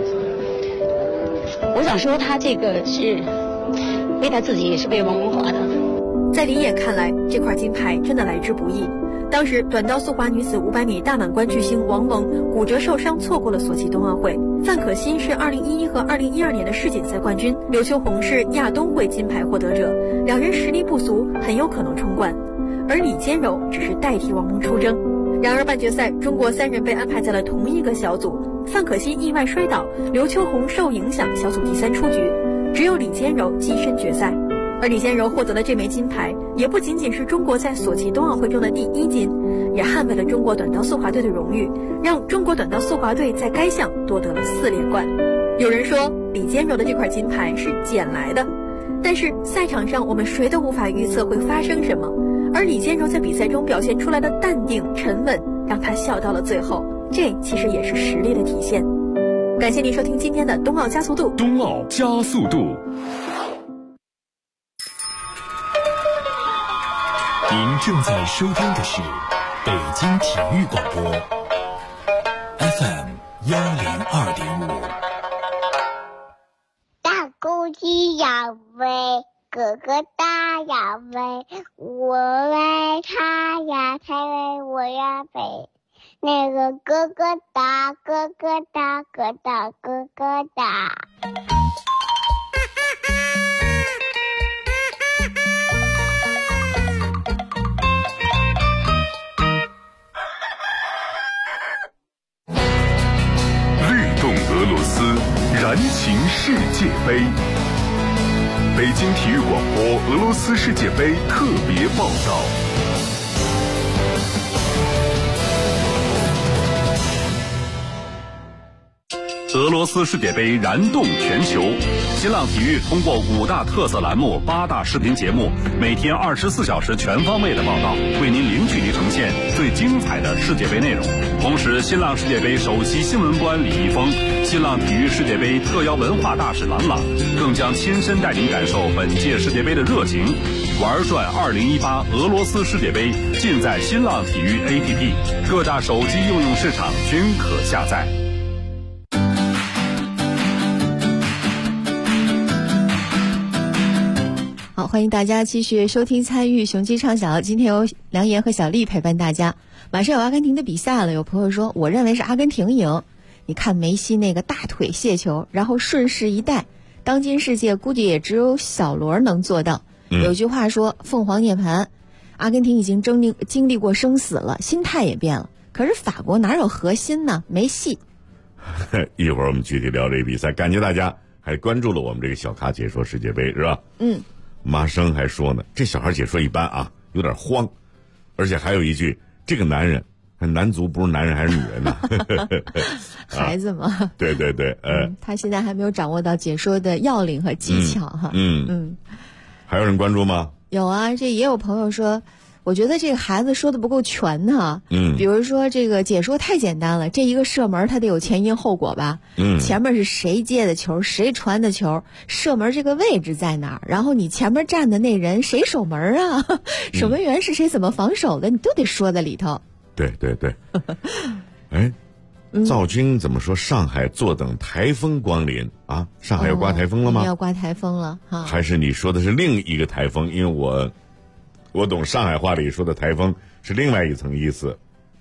我想说他这个是为他自己，也是为王蒙滑的。 在李野看来，这块金牌真的来之不易。当时短道速滑女子500米大满贯巨星王蒙骨折受伤，错过了索契冬奥会。范可新是2011和2012年的世锦赛冠军，刘秋红是亚冬会金牌获得者，两人实力不俗，很有可能冲冠。而李坚柔只是代替王蒙出征。然而半决赛，中国3人被安排在了同一个小组，范可新意外摔倒，刘秋红受影响，小组第3出局，只有李坚柔跻身决赛。而李坚柔获得了这枚金牌，也不仅仅是中国在索契冬奥会中的第1金，也捍卫了中国短道速滑队的荣誉，让中国短道速滑队在该项夺得了4连冠。有人说李坚柔的这块金牌是捡来的，但是赛场上我们谁都无法预测会发生什么，而李坚柔在比赛中表现出来的淡定沉稳，让他笑到了最后，这其实也是实力的体现。感谢您收听今天的冬奥加速度。 冬奥加速度。您正在收听的是北京体育广播 FM 102.5。 大公鸡要飞，哥哥大要飞，我为他呀，他为我呀飞。那个哥哥大，哥哥大，哥大，哥哥大。 俄罗斯燃情世界杯，北京体育广播俄罗斯世界杯特别报道。 罗斯世界杯燃动全球。新浪体育通过5大特色栏目、8大视频节目，每天24小时全方位的报道，为您零距离呈现最精彩的世界杯内容。同时，新浪世界杯首席新闻官李易峰、新浪体育世界杯特邀文化大使郎朗，更将亲身带您感受本届世界杯的热情。玩转2018俄罗斯世界杯，尽在新浪体育 APP， 各大手机应用市场均可下载。 好，欢迎大家继续收听参与雄鸡唱小。今天有梁岩和小丽陪伴大家。马上有阿根廷的比赛了，有朋友说我认为是阿根廷赢。你看梅西那个大腿卸球，然后顺势一带，当今世界估计也只有小罗能做到。有句话说凤凰涅槃，阿根廷已经经历过生死了，心态也变了。可是法国哪有核心呢？没戏。 一会儿我们具体聊这个比赛，感谢大家还关注了我们这个小咖解说世界杯，是吧？马生还说呢，这小孩解说一般啊，有点慌，而且还有一句，这个男人，男足不是男人还是女人呢？ 孩子嘛。 对对对， 他现在还没有掌握到解说的要领和技巧哈。 还有人关注吗？ 有啊，这也有朋友说，我觉得这个孩子说的不够全呢。比如说这个解说太简单了，这一个射门他得有前因后果吧？前面是谁接的球，谁传的球，射门这个位置在哪儿，然后你前面站的那人谁守门啊？守门员是谁，怎么防守的，你都得说在里头。 对对对。赵军怎么说？上海坐等台风光临啊！上海要刮台风了吗？ 要刮台风了哈。 还是你说的是另一个台风？因为我懂上海话里说的台风是另外一层意思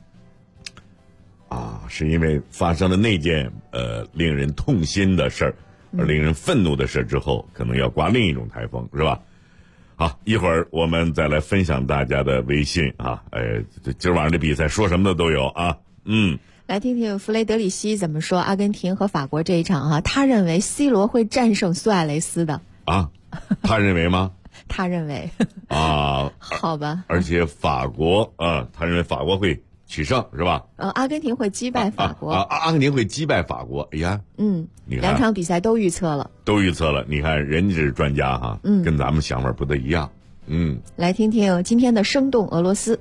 啊，是因为发生了那件令人痛心的事儿，而令人愤怒的事之后，可能要刮另一种台风，是吧？好，一会儿我们再来分享大家的微信啊，今儿晚上的比赛说什么的都有啊， 来听听弗雷德里希怎么说阿根廷和法国这一场哈，他认为 C 罗会战胜苏亚雷斯的啊，他认为吗？ 他认为啊， 好吧， 而且法国他认为法国会取胜是吧？ 阿根廷会击败法国阿根廷会击败法国。哎呀，你看两场比赛都预测了， 你看人家是专家哈，跟咱们想法不太一样。 来听听今天的生动俄罗斯。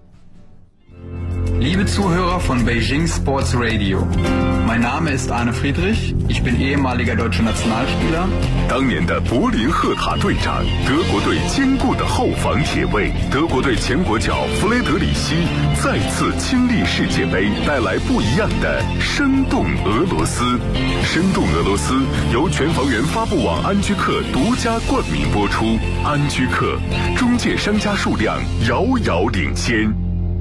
Liebe Zuhörer von Beijing Sports Radio, mein Name ist Arne Friedrich, ich bin ehemaliger deutscher Nationalspieler. 当年的柏林赫塔队长，德国队坚固的后防铁卫，德国队前国脚弗雷德里希再次亲历世界杯，带来不一样的生动俄罗斯。生动俄罗斯由全房源发布网安居客独家冠名播出，安居客中介商家数量遥遥领先。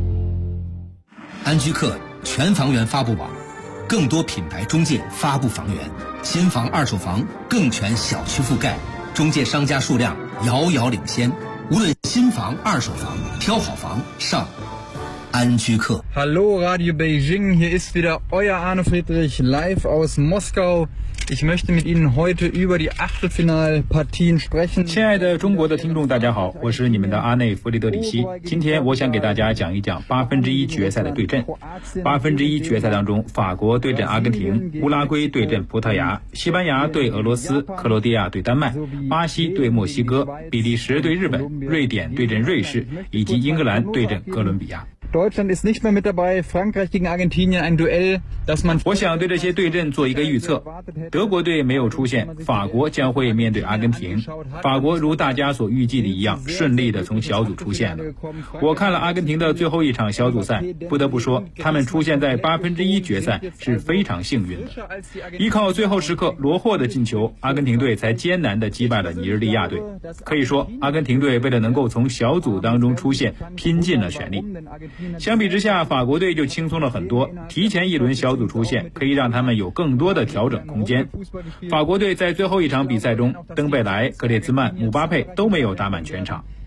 安居客全房源发布网，更多品牌中介发布房源，新房二手房更全小区覆盖，中介商家数量遥遥领先。无论新房二手房，挑好房上安居客。 Hallo Radio Beijing, hier ist wieder euer Arne Friedrich live aus Moskau. Ich möchte mit Ihnen heute über die Achtelfinalpartien sprechen. 亲爱的中国的听众，大家好，我是你们的阿内弗雷德里希。今天我想给大家讲一讲1/8决赛的对阵。1/8决赛当中，法国对阵阿根廷，乌拉圭对阵葡萄牙，西班牙对俄罗斯，克罗地亚对丹麦，巴西对墨西哥，比利时对日本，瑞典对阵瑞士，以及英格兰对阵哥伦比亚。 Deutschland ist nicht mehr mit dabei. Frankreich gegen Argentinien, ein Duell, das man. 我想对这些对阵做一个预测。德国队没有出现，法国将会面对阿根廷。法国如大家所预计的一样，顺利的从小组出现了。我看了阿根廷的最后一场小组赛，不得不说，他们出现在1/8决赛是非常幸运的。依靠最后时刻罗霍的进球，阿根廷队才艰难地击败了尼日利亚队。可以说，阿根廷队为了能够从小组当中出现，拼尽了全力。相比之下，法国队就轻松了很多，提前一轮小组出线可以让他们有更多的调整空间。法国队在最后一场比赛中，登贝莱、格列兹曼、姆巴佩都没有打满全场。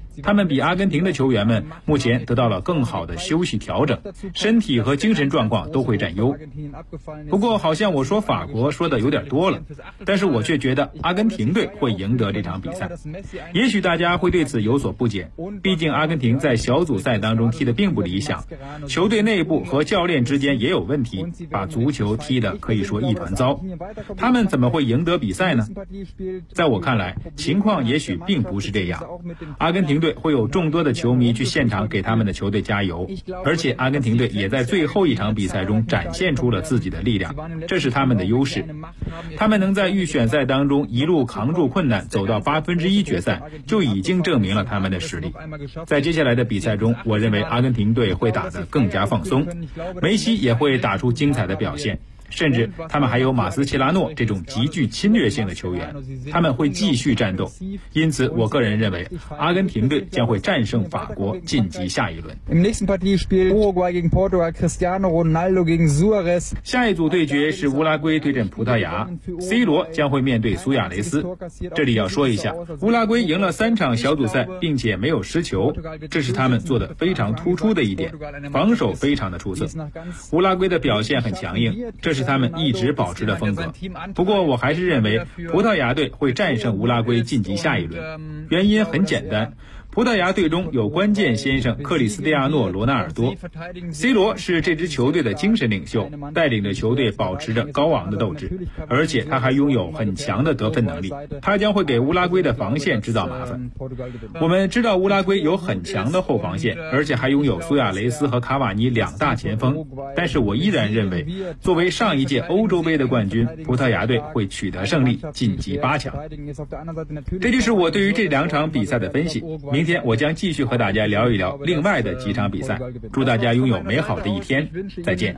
他们比阿根廷的球员们目前得到了更好的休息调整，身体和精神状况都会占优。不过好像我说法国说的有点多了，但是我却觉得阿根廷队会赢得这场比赛。也许大家会对此有所不解，毕竟阿根廷在小组赛当中踢得并不理想，球队内部和教练之间也有问题，把足球踢得可以说一团糟。他们怎么会赢得比赛呢？在我看来，情况也许并不是这样。阿根廷队会有众多的球迷去现场给他们的球队加油，而且阿根廷队也在最后一场比赛中展现出了自己的力量，这是他们的优势。他们能在预选赛当中一路扛住困难走到1/8决赛，就已经证明了他们的实力。在接下来的比赛中，我认为阿根廷队会打得更加放松，梅西也会打出精彩的表现，甚至他们还有马斯切拉诺这种极具侵略性的球员，他们会继续战斗。因此我个人认为阿根廷队将会战胜法国晋级下一轮。下一组对决是乌拉圭对阵葡萄牙， C 罗将会面对苏亚雷斯。这里要说一下，乌拉圭赢了3场小组赛并且没有失球，这是他们做得非常突出的一点，防守非常的出色。乌拉圭的表现很强硬，这是他们一直保持的风格。不过我还是认为葡萄牙队会战胜乌拉圭晋级下一轮，原因很简单，葡萄牙队中有关键先生克里斯蒂亚诺·罗纳尔多 ，C 罗是这支球队的精神领袖，带领着球队保持着高昂的斗志，而且他还拥有很强的得分能力，他将会给乌拉圭的防线制造麻烦。我们知道乌拉圭有很强的后防线，而且还拥有苏亚雷斯和卡瓦尼2大前锋，但是我依然认为，作为上一届欧洲杯的冠军，葡萄牙队会取得胜利，晋级8强。这就是我对于这2场比赛的分析。明天我将继续和大家聊一聊另外的几场比赛，祝大家拥有美好的一天，再见。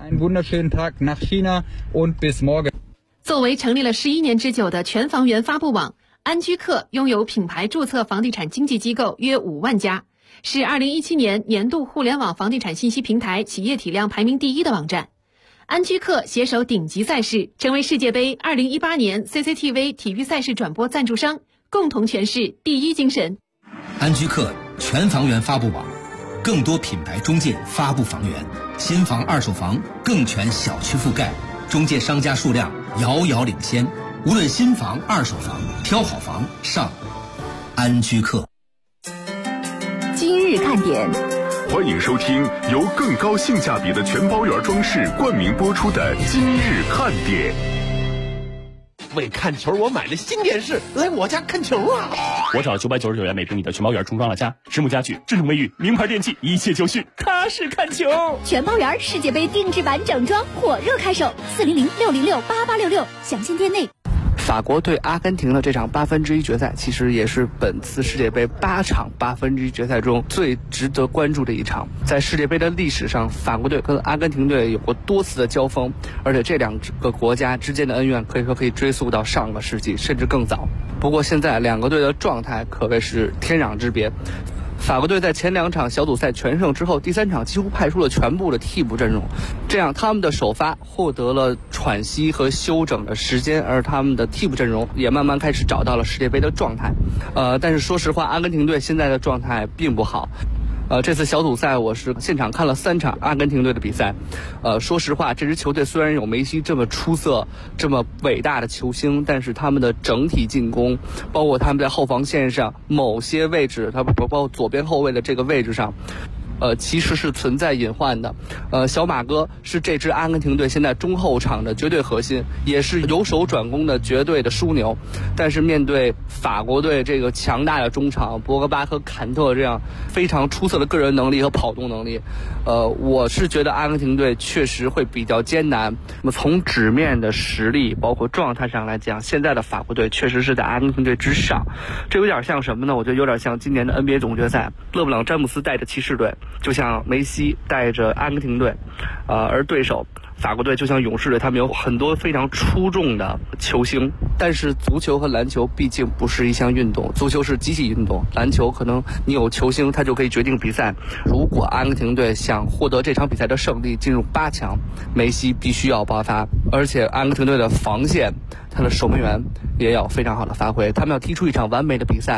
作为成立了11年之久的全房源发布网，安居客拥有品牌注册房地产经纪机构约5万家，是2017年年度互联网房地产信息平台企业体量排名第1的网站。安居客携手顶级赛事，成为世界杯2018年 CCTV 体育赛事转播赞助商，共同诠释第一精神。 安居客全房源发布网，更多品牌中介发布房源，新房二手房更全小区覆盖，中介商家数量遥遥领先，无论新房二手房，挑好房上安居客。 今日看点， 欢迎收听由更高性价比的全包圆装饰冠名播出的今日看点。 为看球我买了新电视，来我家看球啊！ 我找999元每平米的全包圆重装了家，实木家具、智能卫浴、名牌电器，一切就绪，踏实看球。 全包圆世界杯定制版整装火热开售，400-606-8866，详见店内。 法国对阿根廷的这场1/8决赛，其实也是本次世界杯8场1/8决赛中最值得关注的一场。在世界杯的历史上，法国队跟阿根廷队有过多次的交锋，而且这2个国家之间的恩怨可以说可以追溯到上个世纪，甚至更早。不过现在2个队的状态可谓是天壤之别。法国队在前2场小组赛全胜之后，第3场几乎派出了全部的替补阵容，这样他们的首发获得了喘息和休整的时间，而他们的替补阵容也慢慢开始找到了世界杯的状态。但是说实话，阿根廷队现在的状态并不好。这次小组赛我是现场看了3场阿根廷队的比赛。说实话，这支球队虽然有梅西这么出色、这么伟大的球星，但是他们的整体进攻，包括他们在后防线上某些位置，他包括左边后卫的这个位置上，其实是存在隐患的。小马哥是这支阿根廷队现在中后场的绝对核心，也是由守转攻的绝对的枢纽。但是面对法国队这个强大的中场博格巴和坎特这样非常出色的个人能力和跑动能力，我是觉得阿根廷队确实会比较艰难。那么从纸面的实力包括状态上来讲，现在的法国队确实是在阿根廷队之上。这有点像什么呢？我觉得有点像今年的 NBA 总决赛，勒布朗詹姆斯带着骑士队，就像梅西带着阿根廷队，而对手法国队就像勇士队，他们有很多非常出众的球星。但是足球和篮球毕竟不是一项运动，足球是机器运动，篮球可能你有球星他就可以决定比赛。如果阿根廷队想获得这场比赛的胜利，进入8强，梅西必须要爆发，而且阿根廷队的防线他的守门员也要非常好的发挥，他们要踢出一场完美的比赛，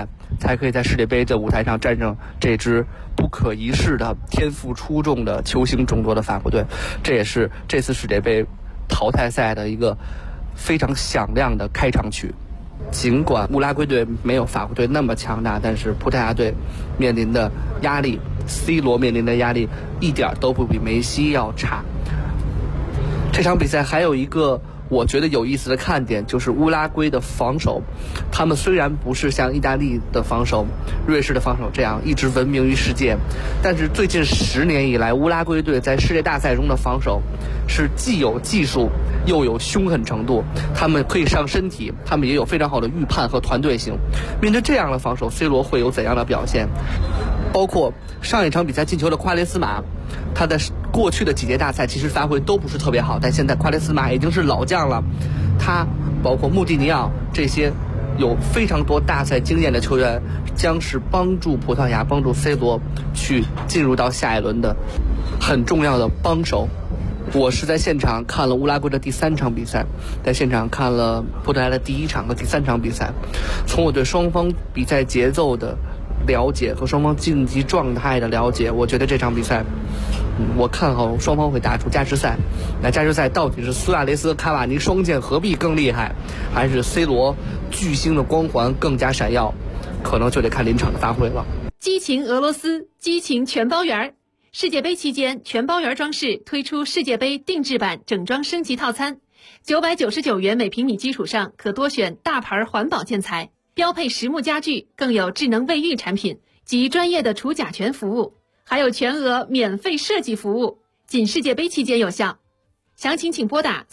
才可以在世界杯的舞台上战胜这支不可一世的天赋出众的球星众多的法国队。这也是这次世界杯淘汰赛的一个非常响亮的开场曲。尽管乌拉圭队没有法国队那么强大，但是葡萄牙队面临的压力 ，C 罗面临的压力一点都不比梅西要差。这场比赛还有一个我觉得有意思的看点，就是乌拉圭的防守。他们虽然不是像意大利的防守、瑞士的防守这样一直闻名于世界，但是最近10年以来，乌拉圭队在世界大赛中的防守是既有技术又有凶狠程度。他们可以上身体，他们也有非常好的预判和团队性。面对这样的防守 ，C 罗会有怎样的表现？包括上一场比赛进球的夸列斯马，他在过去的几届大赛其实发挥都不是特别好，但现在夸列斯马已经是老将了。他包括穆蒂尼奥这些有非常多大赛经验的球员，将是帮助葡萄牙、帮助 C 罗去进入到下一轮的很重要的帮手。我是在现场看了乌拉圭的第3场比赛，在现场看了葡萄牙的第1场和第3场比赛。从我对双方比赛节奏的了解和双方竞技状态的了解，我觉得这场比赛，我看好双方会打出加时赛。那加时赛到底是苏亚雷斯和卡瓦尼双剑合璧更厉害，还是 C 罗巨星的光环更加闪耀？可能就得看临场的发挥了。 激情俄罗斯，激情全包圆。世界杯期间，全包圆装饰推出世界杯定制版整装升级套餐，999元每平米基础上可多选大牌环保建材，标配实木家具，更有智能卫浴产品及专业的除甲醛服务，还有全额免费设计服务，仅世界杯期间有效。详情请拨打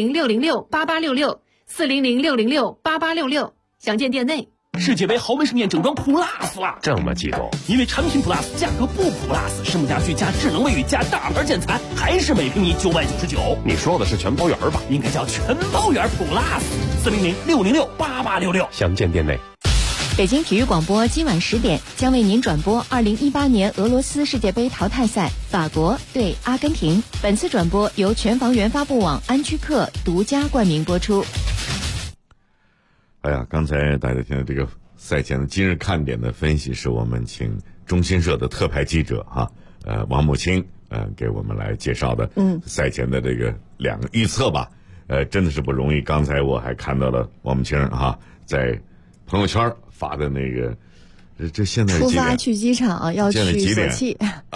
400-606-8866，400-606-8866，详见店内。 世界杯豪门盛宴整装 Plus 了， 这么激动？ 因为产品 Plus 价格不 Plus， 实木家具加智能卫浴加大牌建材，还是每平米999。 你说的是全包圆吧？ 应该叫全包圆 Plus，400-606-8866， 详见店内。 北京体育广播今晚10点将为您转播2018年俄罗斯世界杯淘汰赛法国对阿根廷。本次转播由全房源发布网安居客独家冠名播出。 哎呀，刚才大家听到这个赛前的今日看点的分析，是我们请中新社的特派记者王木青给我们来介绍的。赛前的这个2个预测吧，真的是不容易。刚才我还看到了王木青在朋友圈发的那个，这现在出发去机场要去索契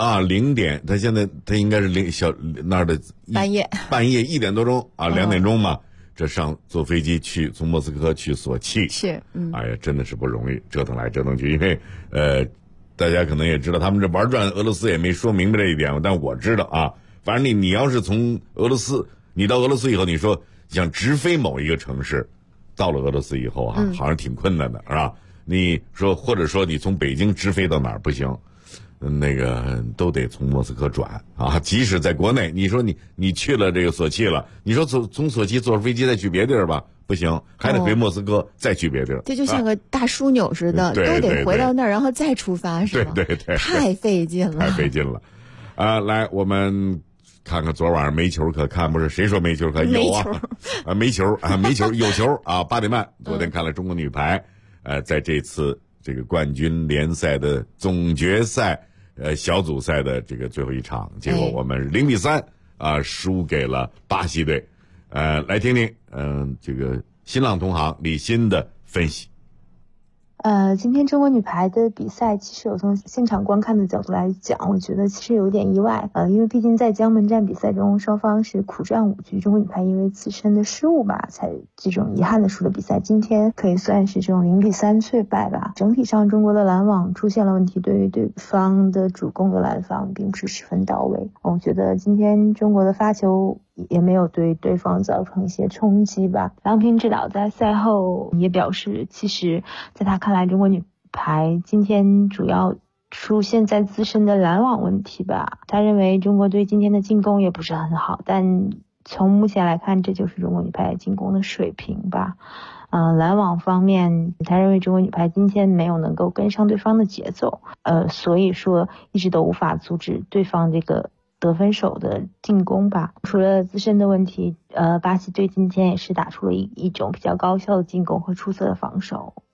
0点，他现在他应该是那儿的半夜1点多钟2点钟嘛。这坐飞机从莫斯科去索契是， 哎呀，真的是不容易，折腾来折腾去。因为大家可能也知道，他们这玩转俄罗斯也没说明白这一点，但我知道反正你要是从俄罗斯，你到俄罗斯以后，你说想直飞某一个城市，到了俄罗斯以后好像挺困难的，是吧？你说或者说你从北京直飞到哪儿不行，那个都得从莫斯科转即使在国内，你说你去了这个索契了，你说从索契坐飞机再去别地儿吧，不行，还得回莫斯科再去别地儿。 这就像个大枢纽似的，都得回到那儿，然后再出发，是吧？ 对， 太费劲了， 太费劲了。来，我们看看昨晚上没球可看，不是谁说没球可有没球有球8点半，昨天看了中国女排，在这次这个冠军联赛的总决赛小组赛的这个最后一场，结果我们0-3输给了巴西队。来听听这个新浪同行李欣的分析。 今天中国女排的比赛，其实我从现场观看的角度来讲，我觉得其实有点意外。因为毕竟在江门站比赛中，双方是苦战5局，中国女排因为自身的失误吧，才这种遗憾的输了比赛。今天可以算是这种0-3脆败吧。整体上，中国的拦网出现了问题，对于对方的主攻的拦防并不是十分到位。我觉得今天中国的发球也没有对对方造成一些冲击吧。郎平指导在赛后也表示，其实在他看来，中国女排今天主要出现在自身的拦网问题吧。他认为中国队今天的进攻也不是很好，但从目前来看，这就是中国女排进攻的水平吧。拦网方面，他认为中国女排今天没有能够跟上对方的节奏，所以说一直都无法阻止对方这个得分手的进攻吧。除了自身的问题，巴西队今天也是打出了一种比较高效的进攻和出色的防守。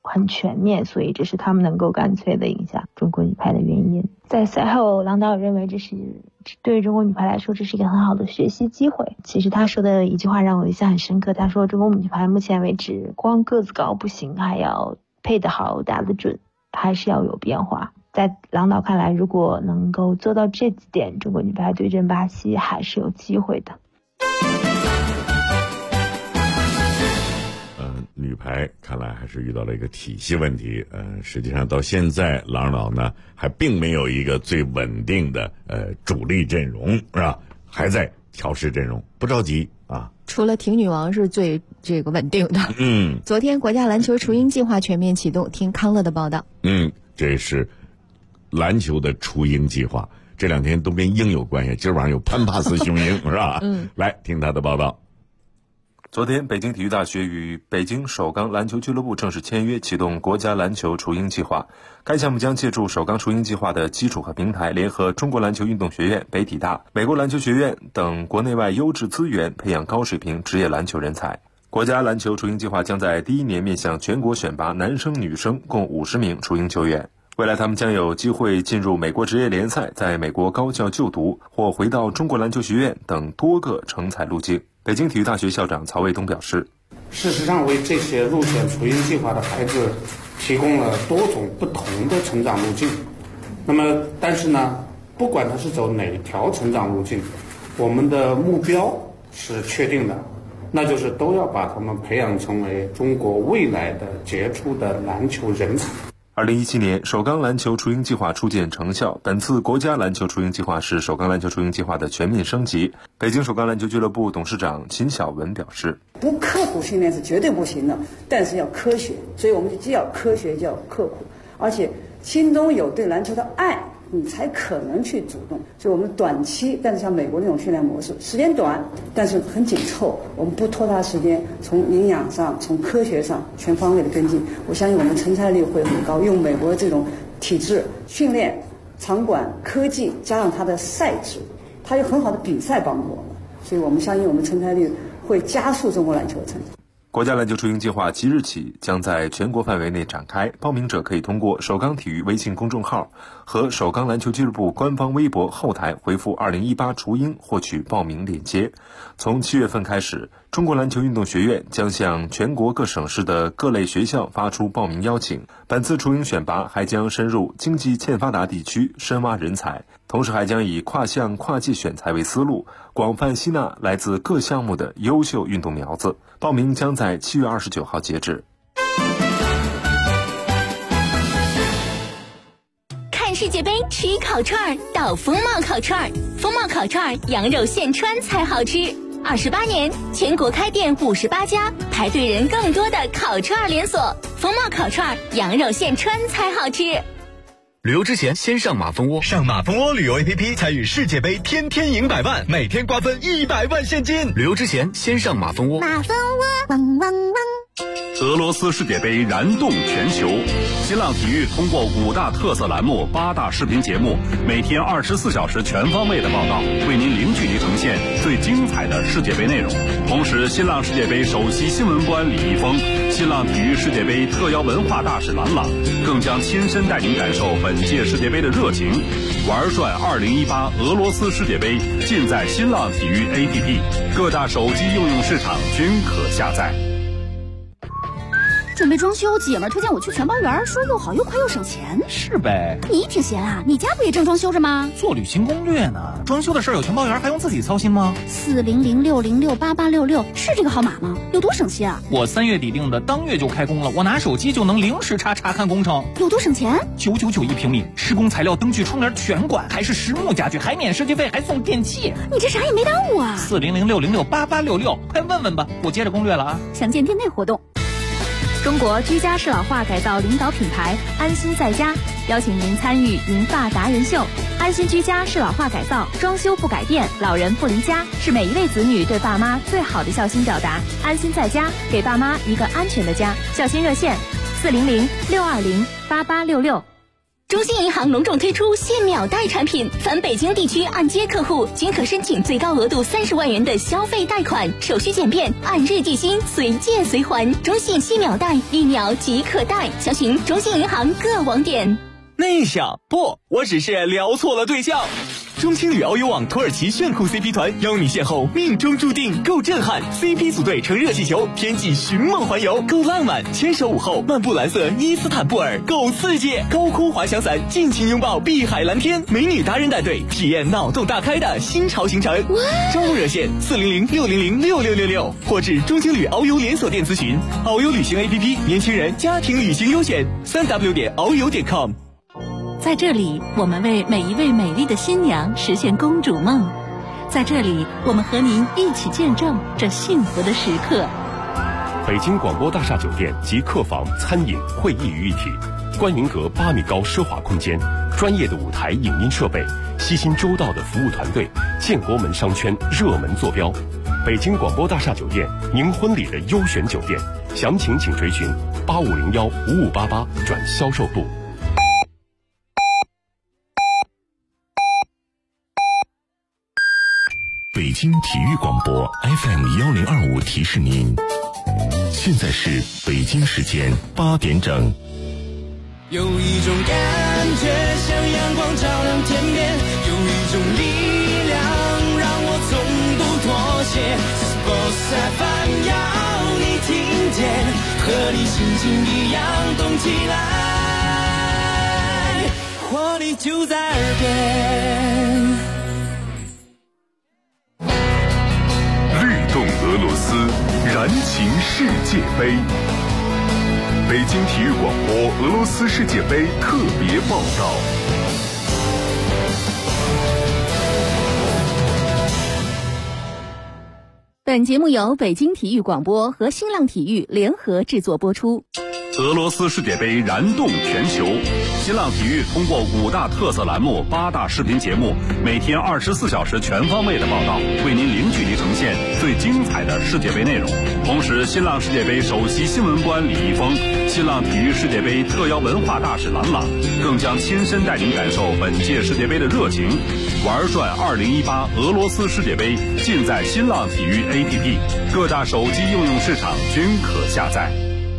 很全面，所以这是他们能够干脆的赢下中国女排的原因。在赛后，郎导认为这是对于中国女排来说，这是一个很好的学习机会。其实他说的一句话让我印象很深刻，他说中国女排目前为止光个子高不行，还要配得好打得准，还是要有变化。在郎导看来，如果能够做到这几点，中国女排对阵巴西还是有机会的。 女排看来还是遇到了一个体系问题。实际上到现在，郎导呢还并没有一个最稳定的主力阵容，是吧？还在调试阵容，不着急啊。 除了挺女王是最稳定的。昨天国家篮球雏鹰计划全面启动，听康乐的报道。 这是篮球的雏鹰计划，这2天都跟鹰有关系。今儿晚上有潘帕斯雄鹰，是吧？来听他的报道。 昨天，北京体育大学与北京首钢篮球俱乐部正式签约，启动国家篮球雏鹰计划。该项目将借助首钢雏鹰计划的基础和平台，联合中国篮球运动学院、北体大、美国篮球学院等国内外优质资源，培养高水平职业篮球人才。国家篮球雏鹰计划将在第1年面向全国选拔男生女生共50名雏鹰球员。未来他们将有机会进入美国职业联赛，在美国高校就读，或回到中国篮球学院等多个成才路径。北京体育大学校长曹卫东表示， 事实上为这些入选雏鹰计划的孩子提供了多种不同的成长路径。那么但是呢，不管他是走哪条成长路径，我们的目标是确定的，那就是都要把他们培养成为中国未来的杰出的篮球人才。 2017年，首钢篮球雏鹰计划初见成效。本次国家篮球雏鹰计划是首钢篮球雏鹰计划的全面升级。北京首钢篮球俱乐部董事长秦晓文表示， 不刻苦训练是绝对不行的，但是要科学，所以我们就既要科学，就要刻苦，而且心中有对篮球的爱，你才可能去主动。所以我们短期，但是像美国那种训练模式，时间短，但是很紧凑，我们不拖沓时间，从营养上、从科学上全方位的跟进。我相信我们成才率会很高。用美国这种体制、训练、场馆、科技，加上它的赛制，它有很好的比赛帮助我们，所以我们相信我们成才率会加速中国篮球的成长。 国家篮球雏鹰计划即日起将在全国范围内展开，报名者可以通过首钢体育微信公众号和首钢篮球俱乐部官方微博后台回复2018雏鹰获取报名链接。从7月份开始，中国篮球运动学院将向全国各省市的各类学校发出报名邀请。本次雏鹰选拔还将深入经济欠发达地区，深挖人才，同时还将以跨项跨界选材为思路，广泛吸纳来自各项目的优秀运动苗子。报名将在7月29号截止。 看世界杯吃烤串到风貌烤串，风貌烤串羊肉现穿才好吃。28年，全国开店58家，排队人更多的烤串连锁。风貌烤串羊肉现穿才好吃。 旅游之前先上马蜂窝，上马蜂窝旅游 APP 参与世界杯，天天赢100万，每天瓜分100万现金。旅游之前先上马蜂窝。 马蜂窝，汪汪汪。 俄罗斯世界杯燃动全球，新浪体育通过5大特色栏目、8大视频节目，每天24小时全方位的报道，为您零距离呈现最精彩的世界杯内容。同时，新浪世界杯首席新闻官李易峰、新浪体育世界杯特邀文化大使郎朗，更将亲身带您感受本届世界杯的热情。玩转2018俄罗斯世界杯，尽在新浪体育 APP， 各大手机应用市场均可下载。 准备装修，姐们推荐我去全包园，说又好又快又省钱。 是呗， 你挺闲啊，你家不也正装修着吗？ 做旅行攻略呢，装修的事儿有全包园还用自己操心吗 ？40060688866是这个号码吗？有多省心啊？ 我3月底定的，当月就开工了，我拿手机就能零时差查看工程。 有多省钱 ？999一平米，施工材料、灯具、窗帘全管，还是实木家具，还免设计费，还送电器。 你这啥也没耽误啊 ！40060688866，快问问吧，我接着攻略了啊！ 详见店内活动。 中国居家适老化改造领导品牌安心在家邀请您参与银发达人秀。安心居家适老化改造，装修不改变，老人不离家，是每一位子女对爸妈最好的孝心表达。安心在家，给爸妈一个安全的家。孝心热线：400-620-8866。 中信银行隆重推出现秒贷产品，凡北京地区按揭客户均可申请最高额度30万元的消费贷款，手续简便，按日计薪，随借随还。中信现秒贷，1秒即可贷，详询中信银行各网点。 内向不，我只是聊错了对象。中青旅遨游网土耳其炫酷 CP 团邀你邂逅命中注定，够震撼 CP 组队乘热气球，天际寻梦环游，够浪漫牵手午后漫步蓝色伊斯坦布尔，够刺激高空滑翔伞，尽情拥抱碧海蓝天，美女达人带队体验脑洞大开的新潮行程。招募热线400-600-6666，或至中青旅遨游连锁店咨询。遨游旅行 APP， 年轻人家庭旅行优选，3w.遨游.com。 在这里，我们为每一位美丽的新娘实现公主梦。在这里，我们和您一起见证这幸福的时刻。 北京广播大厦酒店集客房、餐饮、会议于一体，观云阁8米高奢华空间，专业的舞台影音设备，悉心周到的服务团队，建国门商圈热门坐标。北京广播大厦酒店，您婚礼的优选酒店，详情请垂询8501-5588转销售部。 北京体育广播 FM1025提示您，现在是北京时间8点整。 有一种感觉像阳光照亮天边，有一种力量让我从不妥协。Sports FM 要你听见，和你心情一样动起来，活力就在耳边。 俄罗斯燃情世界杯，北京体育广播俄罗斯世界杯特别报道。 本节目由北京体育广播和新浪体育联合制作播出。 俄罗斯世界杯燃动全球，新浪体育通过5大特色栏目、8大视频节目，每天24小时全方位的报道，为您零距离呈现最精彩的世界杯内容。同时，新浪世界杯首席新闻官李易峰、新浪体育世界杯特邀文化大使郎朗，更将亲身带您感受本届世界杯的热情。玩转2018俄罗斯世界杯，尽在新浪体育 APP， 各大手机应用市场均可下载。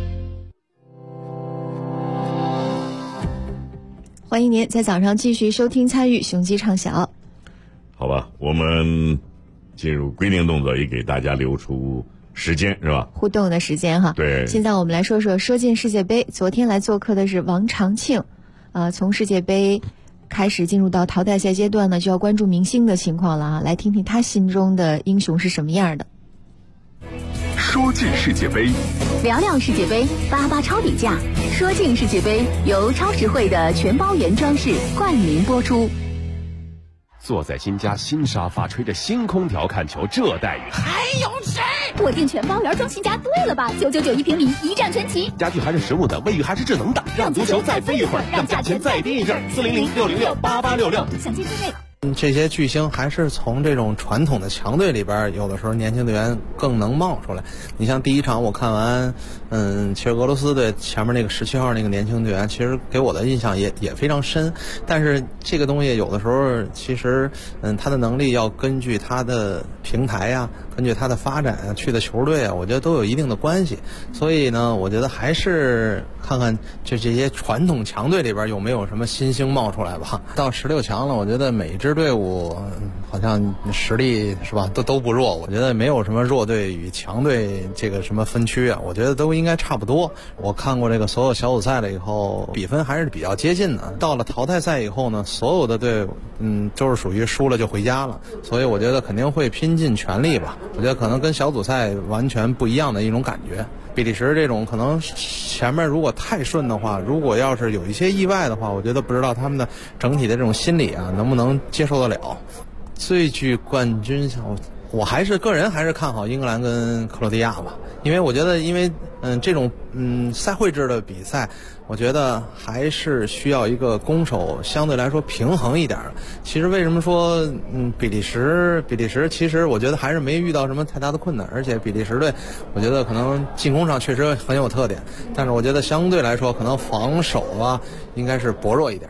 欢迎您在早上继续收听参与雄鸡唱晓。 好吧，我们进入规定动作，也给大家留出时间，是吧？ 互动的时间哈。 对。 现在我们来说说进世界杯。昨天来做客的是王长庆，从世界杯开始进入到淘汰赛阶段呢，就要关注明星的情况了啊。来听听他心中的英雄是什么样的。 说进世界杯， 聊聊世界杯，88超底价。说进世界杯由超实惠的全包原装饰冠名播出。 坐在新家新沙发，吹着新空调看球，这待遇还有谁？ 我订全包原装新家对了吧？999平米，一站全齐。 家具还是实木的，卫浴还是智能的，让足球再飞一会儿，让价钱再低一阵。400-606-8866， 详情之内。 这些巨星还是从这种传统的强队里边，有的时候年轻队员更能冒出来。你像第一场我看完，其实俄罗斯队前面那个17号那个年轻队员，其实给我的印象也非常深。但是这个东西有的时候其实，他的能力要根据他的平台呀，根据他的发展啊，去的球队啊，我觉得都有一定的关系。所以呢，我觉得还是看看这些传统强队里边有没有什么新星冒出来吧。到16强了，我觉得每一支队伍好像实力是吧都不弱，我觉得没有什么弱队与强队这个什么分区啊，我觉得都应该差不多。我看过这个所有小组赛了以后，比分还是比较接近的。到了淘汰赛以后呢，所有的队伍都是属于输了就回家了，所以我觉得肯定会拼尽全力吧。我觉得可能跟小组赛完全不一样的一种感觉。比利时这种可能前面如果太顺的话，如果要是有一些意外的话，我觉得不知道他们的整体的这种心理啊能不能接受得了。最具冠军我个人还是看好英格兰跟克罗地亚吧，因为我觉得这种赛会制的比赛，我觉得还是需要一个攻守相对来说平衡一点的。其实为什么说比利时其实我觉得还是没遇到什么太大的困难，而且比利时队我觉得可能进攻上确实很有特点，但是我觉得相对来说可能防守啊应该是薄弱一点。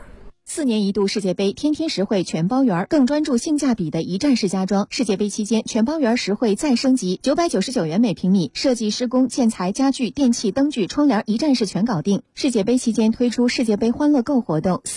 4年一度世界杯天天实惠全包圆，更专注性价比的一站式家装。世界杯期间，全包圆实惠再升级，999元每平米，设计、施工、建材、家具、电器、灯具、窗帘一站式全搞定。世界杯期间推出世界杯欢乐购活动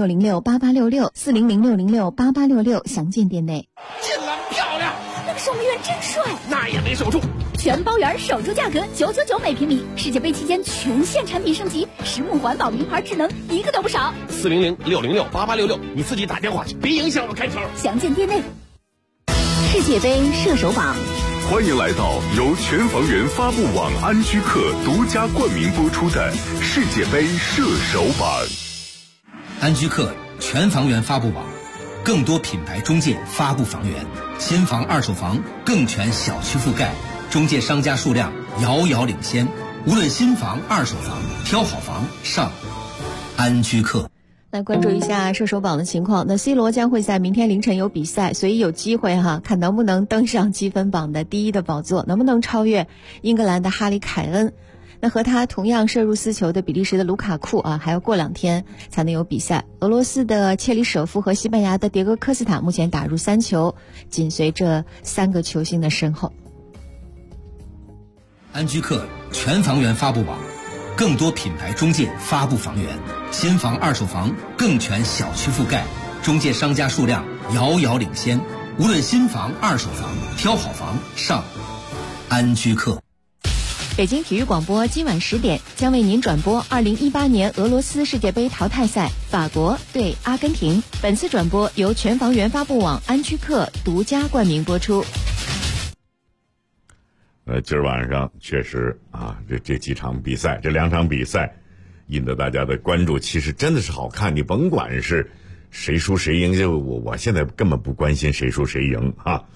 ，400-606-8866，400-606-8866，详见店内。 进篮漂亮， 那个守门员真帅， 那也没守住。 全包圆守住价格999每平米，世界杯期间全线产品升级，实木环保、名牌智能，一个都不少。 400-606-8866，你自己打电话去，别影响我开球。 详见店内。世界杯射手榜， 欢迎来到由全房源发布网安居客独家冠名播出的世界杯射手榜。 安居客全房源发布网，更多品牌中介发布房源，新房、二手房更全小区覆盖，中介商家数量遥遥领先。无论新房、二手房，挑好房上安居客。 来关注一下射手榜的情况。那 C 罗将会在明天凌晨有比赛，所以有机会看能不能登上积分榜的第一的宝座，能不能超越英格兰的哈里凯恩。那和他同样射入4球的比利时的卢卡库还要过2天才能有比赛。俄罗斯的切里舍夫和西班牙的迭戈科斯塔目前打入3球，紧随着3个球星的身后。 安居客全房源发布网，更多品牌中介发布房源，新房、二手房更全小区覆盖，中介商家数量遥遥领先。无论新房、二手房，挑好房上安居客。 北京体育广播今晚10点将为您转播2018年俄罗斯世界杯淘汰赛，法国对阿根廷。本次转播由全房源发布网安居客独家冠名播出。 今儿晚上确实这几场比赛，这2场比赛引得大家的关注，其实真的是好看。你甭管是谁输谁赢，就我现在根本不关心谁输谁赢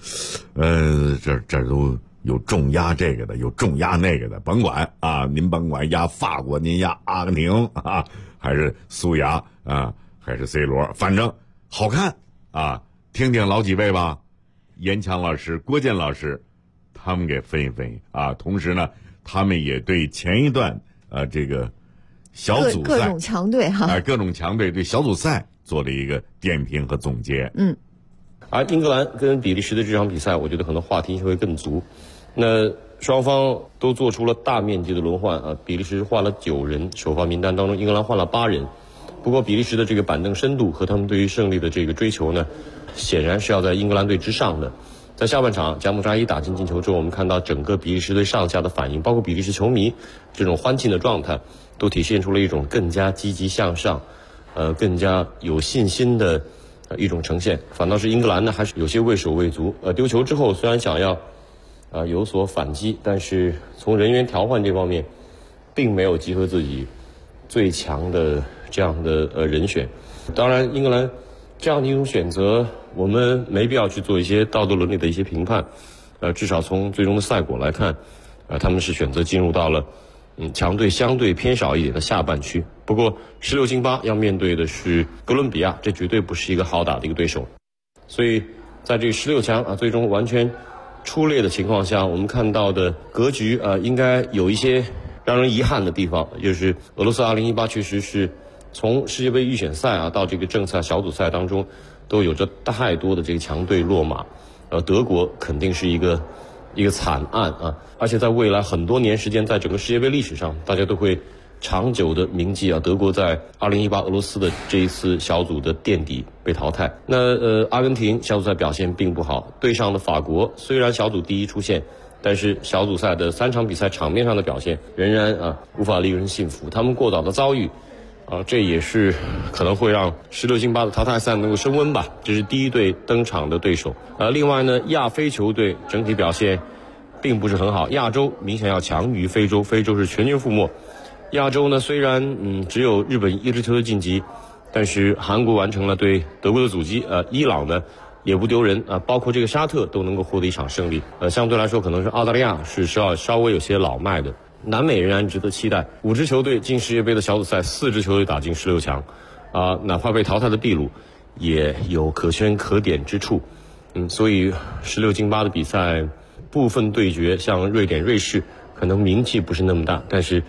这都有重压这个的，有重压那个的，甭管您甭管压法国，您压阿根廷还是苏牙还是 C 罗，反正好看听听老几位吧，严强老师、郭健老师他们给分析分析同时呢，他们也对前一段这个小组赛各种强队各种强队对小组赛做了一个点评和总结。 而英格兰跟比利时的这场比赛，我觉得可能话题性会更足。那双方都做出了大面积的轮换比利时换了9人，首发名单当中英格兰换了8人。不过比利时的这个板凳深度和他们对于胜利的这个追求呢，显然是要在英格兰队之上的。在下半场贾姆扎伊打进进球之后，我们看到整个比利时队上下的反应，包括比利时球迷这种欢庆的状态，都体现出了一种更加积极向上更加有信心的一种呈现。反倒是英格兰呢，还是有些畏手畏足丢球之后虽然想要有所反击，但是从人员调换这方面并没有集合自己最强的这样的人选。当然英格兰这样的一种选择，我们没必要去做一些道德伦理的一些评判至少从最终的赛果来看他们是选择进入到了强队相对偏少一点的下半区。不过16进8要面对的是哥伦比亚，这绝对不是一个好打的一个对手。所以在这16强最终完全出列的情况下，我们看到的格局应该有一些让人遗憾的地方，就是俄罗斯2018确实是从世界杯预选赛到这个正赛小组赛当中都有着太多的这个强队落马，德国肯定是一个惨案而且在未来很多年时间，在整个世界杯历史上大家都会长久的铭记德国在2018俄罗斯的这一次小组的垫底被淘汰。那阿根廷小组赛表现并不好，对上的法国虽然小组第一出现，但是小组赛的3场比赛场面上的表现仍然无法令人信服。他们过早的遭遇这也是可能会让16进8的淘汰赛能够升温吧。这是第一队登场的对手另外呢，亚非球队整体表现并不是很好，亚洲明显要强于非洲，非洲是全军覆没。亚洲呢，虽然只有日本1支球队晋级，但是韩国完成了对德国的阻击伊朗呢也不丢人包括这个沙特都能够获得一场胜利相对来说可能是澳大利亚是稍微有些老迈的。南美仍然值得期待，5支球队进世界杯的小组赛，4支球队打进16强哪怕被淘汰的秘鲁也有可圈可点之处所以16进8的比赛部分对决像瑞典瑞士可能名气不是那么大，但是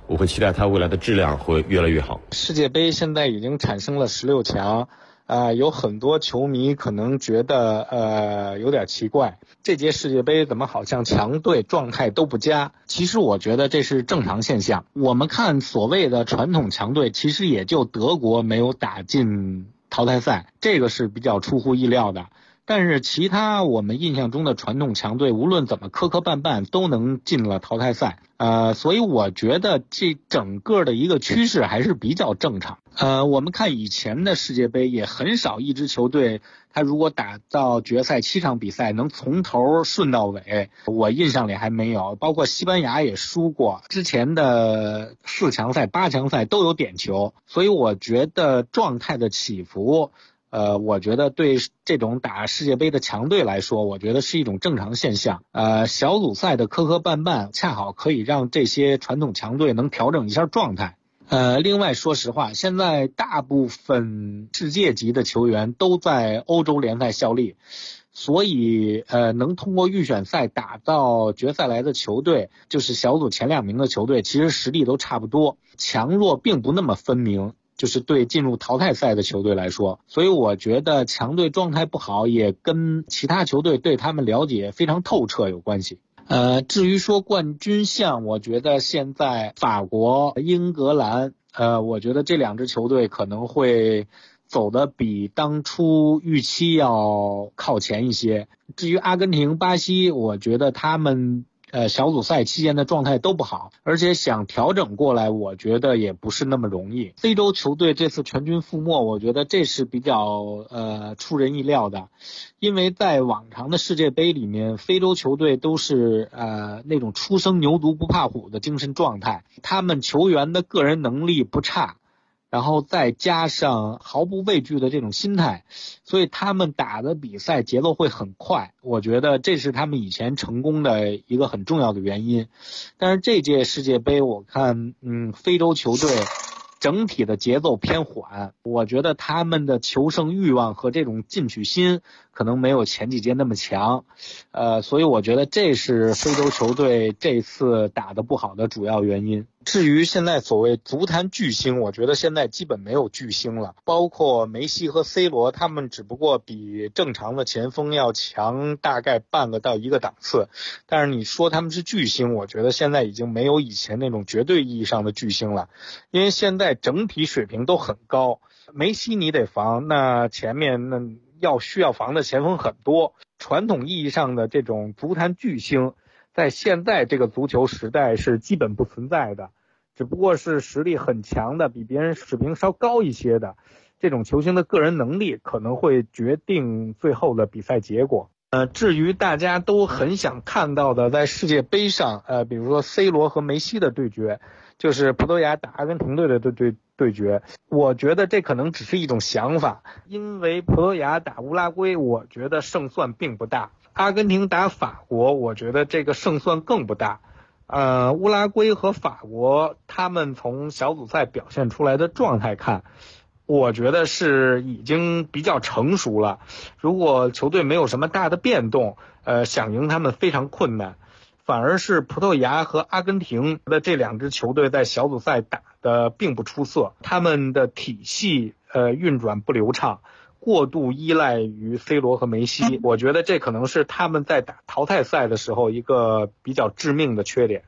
我会期待它未来的质量会越来越好。 世界杯现在已经产生了16强，有很多球迷可能觉得有点奇怪，这届世界杯怎么好像强队状态都不佳？其实我觉得这是正常现象。我们看所谓的传统强队，其实也就德国没有打进淘汰赛，这个是比较出乎意料的。但是其他我们印象中的传统强队，无论怎么磕磕绊绊都能进了淘汰赛。所以我觉得这整个的一个趋势还是比较正常。我们看以前的世界杯也很少一支球队，他如果打到决赛7场比赛能从头顺到尾，我印象里还没有。包括西班牙也输过，之前的4强赛、8强赛都有点球。所以我觉得状态的起伏，我觉得对这种打世界杯的强队来说，我觉得是一种正常现象。小组赛的磕磕绊绊，恰好可以让这些传统强队能调整一下状态。另外说实话，现在大部分世界级的球员都在欧洲联赛效力，所以能通过预选赛打到决赛来的球队，就是小组前2名的球队，其实实力都差不多，强弱并不那么分明，就是对进入淘汰赛的球队来说。所以我觉得强队状态不好也跟其他球队对他们了解非常透彻有关系。至于说冠军相，我觉得现在法国、英格兰，我觉得这2支球队可能会走得比当初预期要靠前一些。至于阿根廷、巴西，我觉得他们小组赛期间的状态都不好，而且想调整过来，我觉得也不是那么容易。非洲球队这次全军覆没，我觉得这是比较出人意料的，因为在往常的世界杯里面，非洲球队都是那种初生牛犊不怕虎的精神状态，他们球员的个人能力不差，然后再加上毫不畏惧的这种心态，所以他们打的比赛节奏会很快，我觉得这是他们以前成功的一个很重要的原因。但是这届世界杯我看非洲球队整体的节奏偏缓，我觉得他们的求胜欲望和这种进取心可能没有前几届那么强，所以我觉得这是非洲球队这次打得不好的主要原因。至于现在所谓足坛巨星，我觉得现在基本没有巨星了，包括梅西和 C 罗，他们只不过比正常的前锋要强大概半个到1个档次，但是你说他们是巨星，我觉得现在已经没有以前那种绝对意义上的巨星了，因为现在整体水平都很高。梅西你得防，那前面需要防的前锋很多，传统意义上的这种足坛巨星在现在这个足球时代是基本不存在的，只不过是实力很强的，比别人水平稍高一些的这种球星的个人能力可能会决定最后的比赛结果。至于大家都很想看到的在世界杯上比如说 C 罗和梅西的对决，就是葡萄牙打阿根廷队的对决，我觉得这可能只是一种想法，因为葡萄牙打乌拉圭，我觉得胜算并不大，阿根廷打法国，我觉得这个胜算更不大。乌拉圭和法国他们从小组赛表现出来的状态看，我觉得是已经比较成熟了，如果球队没有什么大的变动，想赢他们非常困难。反而是葡萄牙和阿根廷的这2支球队在小组赛打的并不出色，他们的体系运转不流畅，过度依赖于 C 罗和梅西，我觉得这可能是他们在打淘汰赛的时候一个比较致命的缺点。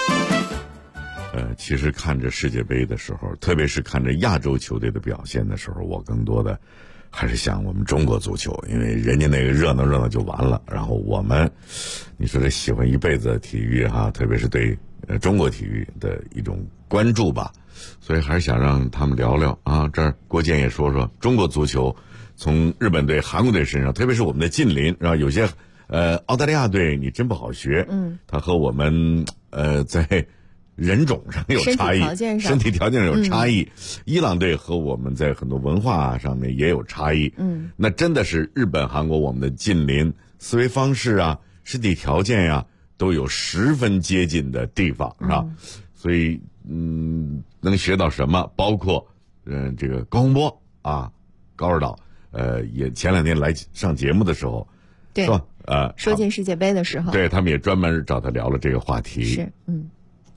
其实看着世界杯的时候，特别是看着亚洲球队的表现的时候，我更多的还是想我们中国足球，因为人家那个热闹就完了，然后我们你说这喜欢一辈子的体育特别是对中国体育的一种关注吧，所以还是想让他们聊聊这儿郭健也说说中国足球从日本队、韩国队身上，特别是我们的近邻，然后有些澳大利亚队你真不好学，他和我们在人种上有差异，身体条件上有差异，伊朗队和我们在很多文化上面也有差异，那真的是日本、韩国我们的近邻，思维方式身体条件都有十分接近的地方，是吧？所以能学到什么？包括这个高洪波高指导也前2天来上节目的时候， 对， 是吧？ 说进世界杯的时候， 对，他们也专门找他聊了这个话题。 是，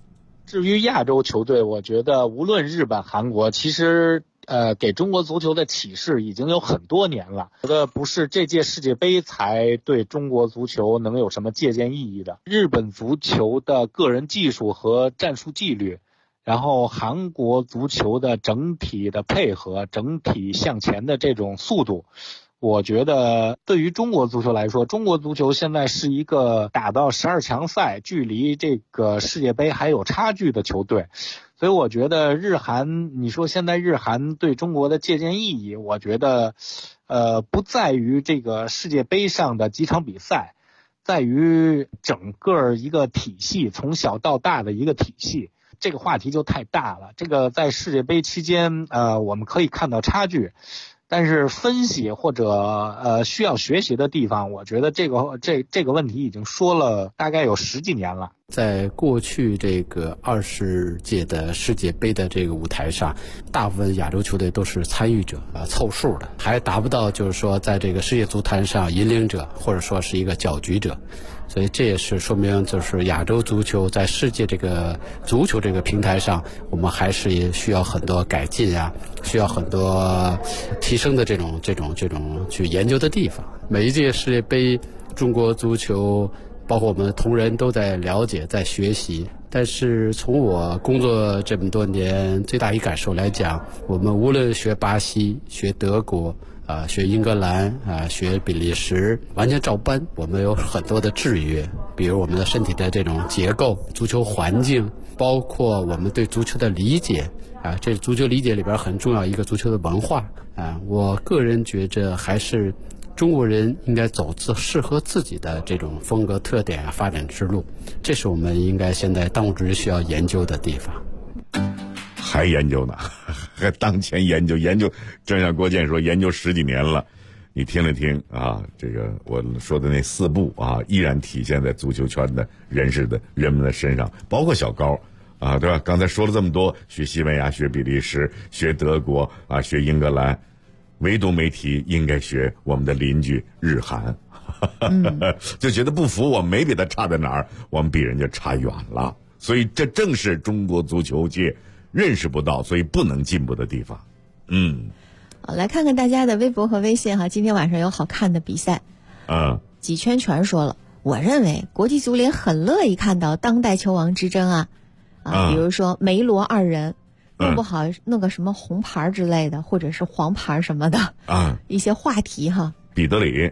至于亚洲球队，我觉得无论日本、韩国，其实给中国足球的启示已经有很多年了。觉得不是这届世界杯才对中国足球能有什么借鉴意义的。日本足球的个人技术和战术纪律，然后韩国足球的整体的配合、整体向前的这种速度，我觉得对于中国足球来说，中国足球现在是一个打到12强赛，距离这个世界杯还有差距的球队。所以我觉得日韩，你说现在日韩对中国的借鉴意义，我觉得不在于这个世界杯上的几场比赛，在于整个一个体系，从小到大的一个体系。这个话题就太大了，这个在世界杯期间我们可以看到差距，但是分析或者需要学习的地方，我觉得这个问题已经说了大概有10几年了。 在过去这个20届的世界杯的这个舞台上，大部分亚洲球队都是参与者凑数的，还达不到就是说在这个世界足坛上引领者或者说是一个搅局者。所以这也是说明，就是亚洲足球在世界这个足球这个平台上，我们还是也需要很多改进啊，需要很多提升的这种去研究的地方。每一届世界杯，中国足球包括我们同仁都在了解，在学习。但是从我工作这么多年最大一感受来讲，我们无论学巴西、学德国学英格兰学比利时，完全照搬。我们有很多的制约，比如我们的身体的这种结构、足球环境，包括我们对足球的理解这足球理解里边很重要一个足球的文化我个人觉着还是中国人应该走适合自己的这种风格特点发展之路，这是我们应该现在当务之急需要研究的地方。 还研究呢，还当前研究，正像郭健说，研究10几年了。你听了听这个我说的那4步依然体现在足球圈的人们的身上，包括小高对吧？刚才说了这么多，学西班牙、学比利时、学德国学英格兰，唯独没提应该学我们的邻居日韩。就觉得不服，我没比他差在哪儿，我们比人家差远了。所以这正是中国足球界认识不到，所以不能进步的地方。 来看看大家的微博和微信今天晚上有好看的比赛。几圈全说了，我认为国际足联很乐意看到当代球王之争比如说梅罗2人，弄不好弄个什么红牌之类的，或者是黄牌什么的一些话题彼得里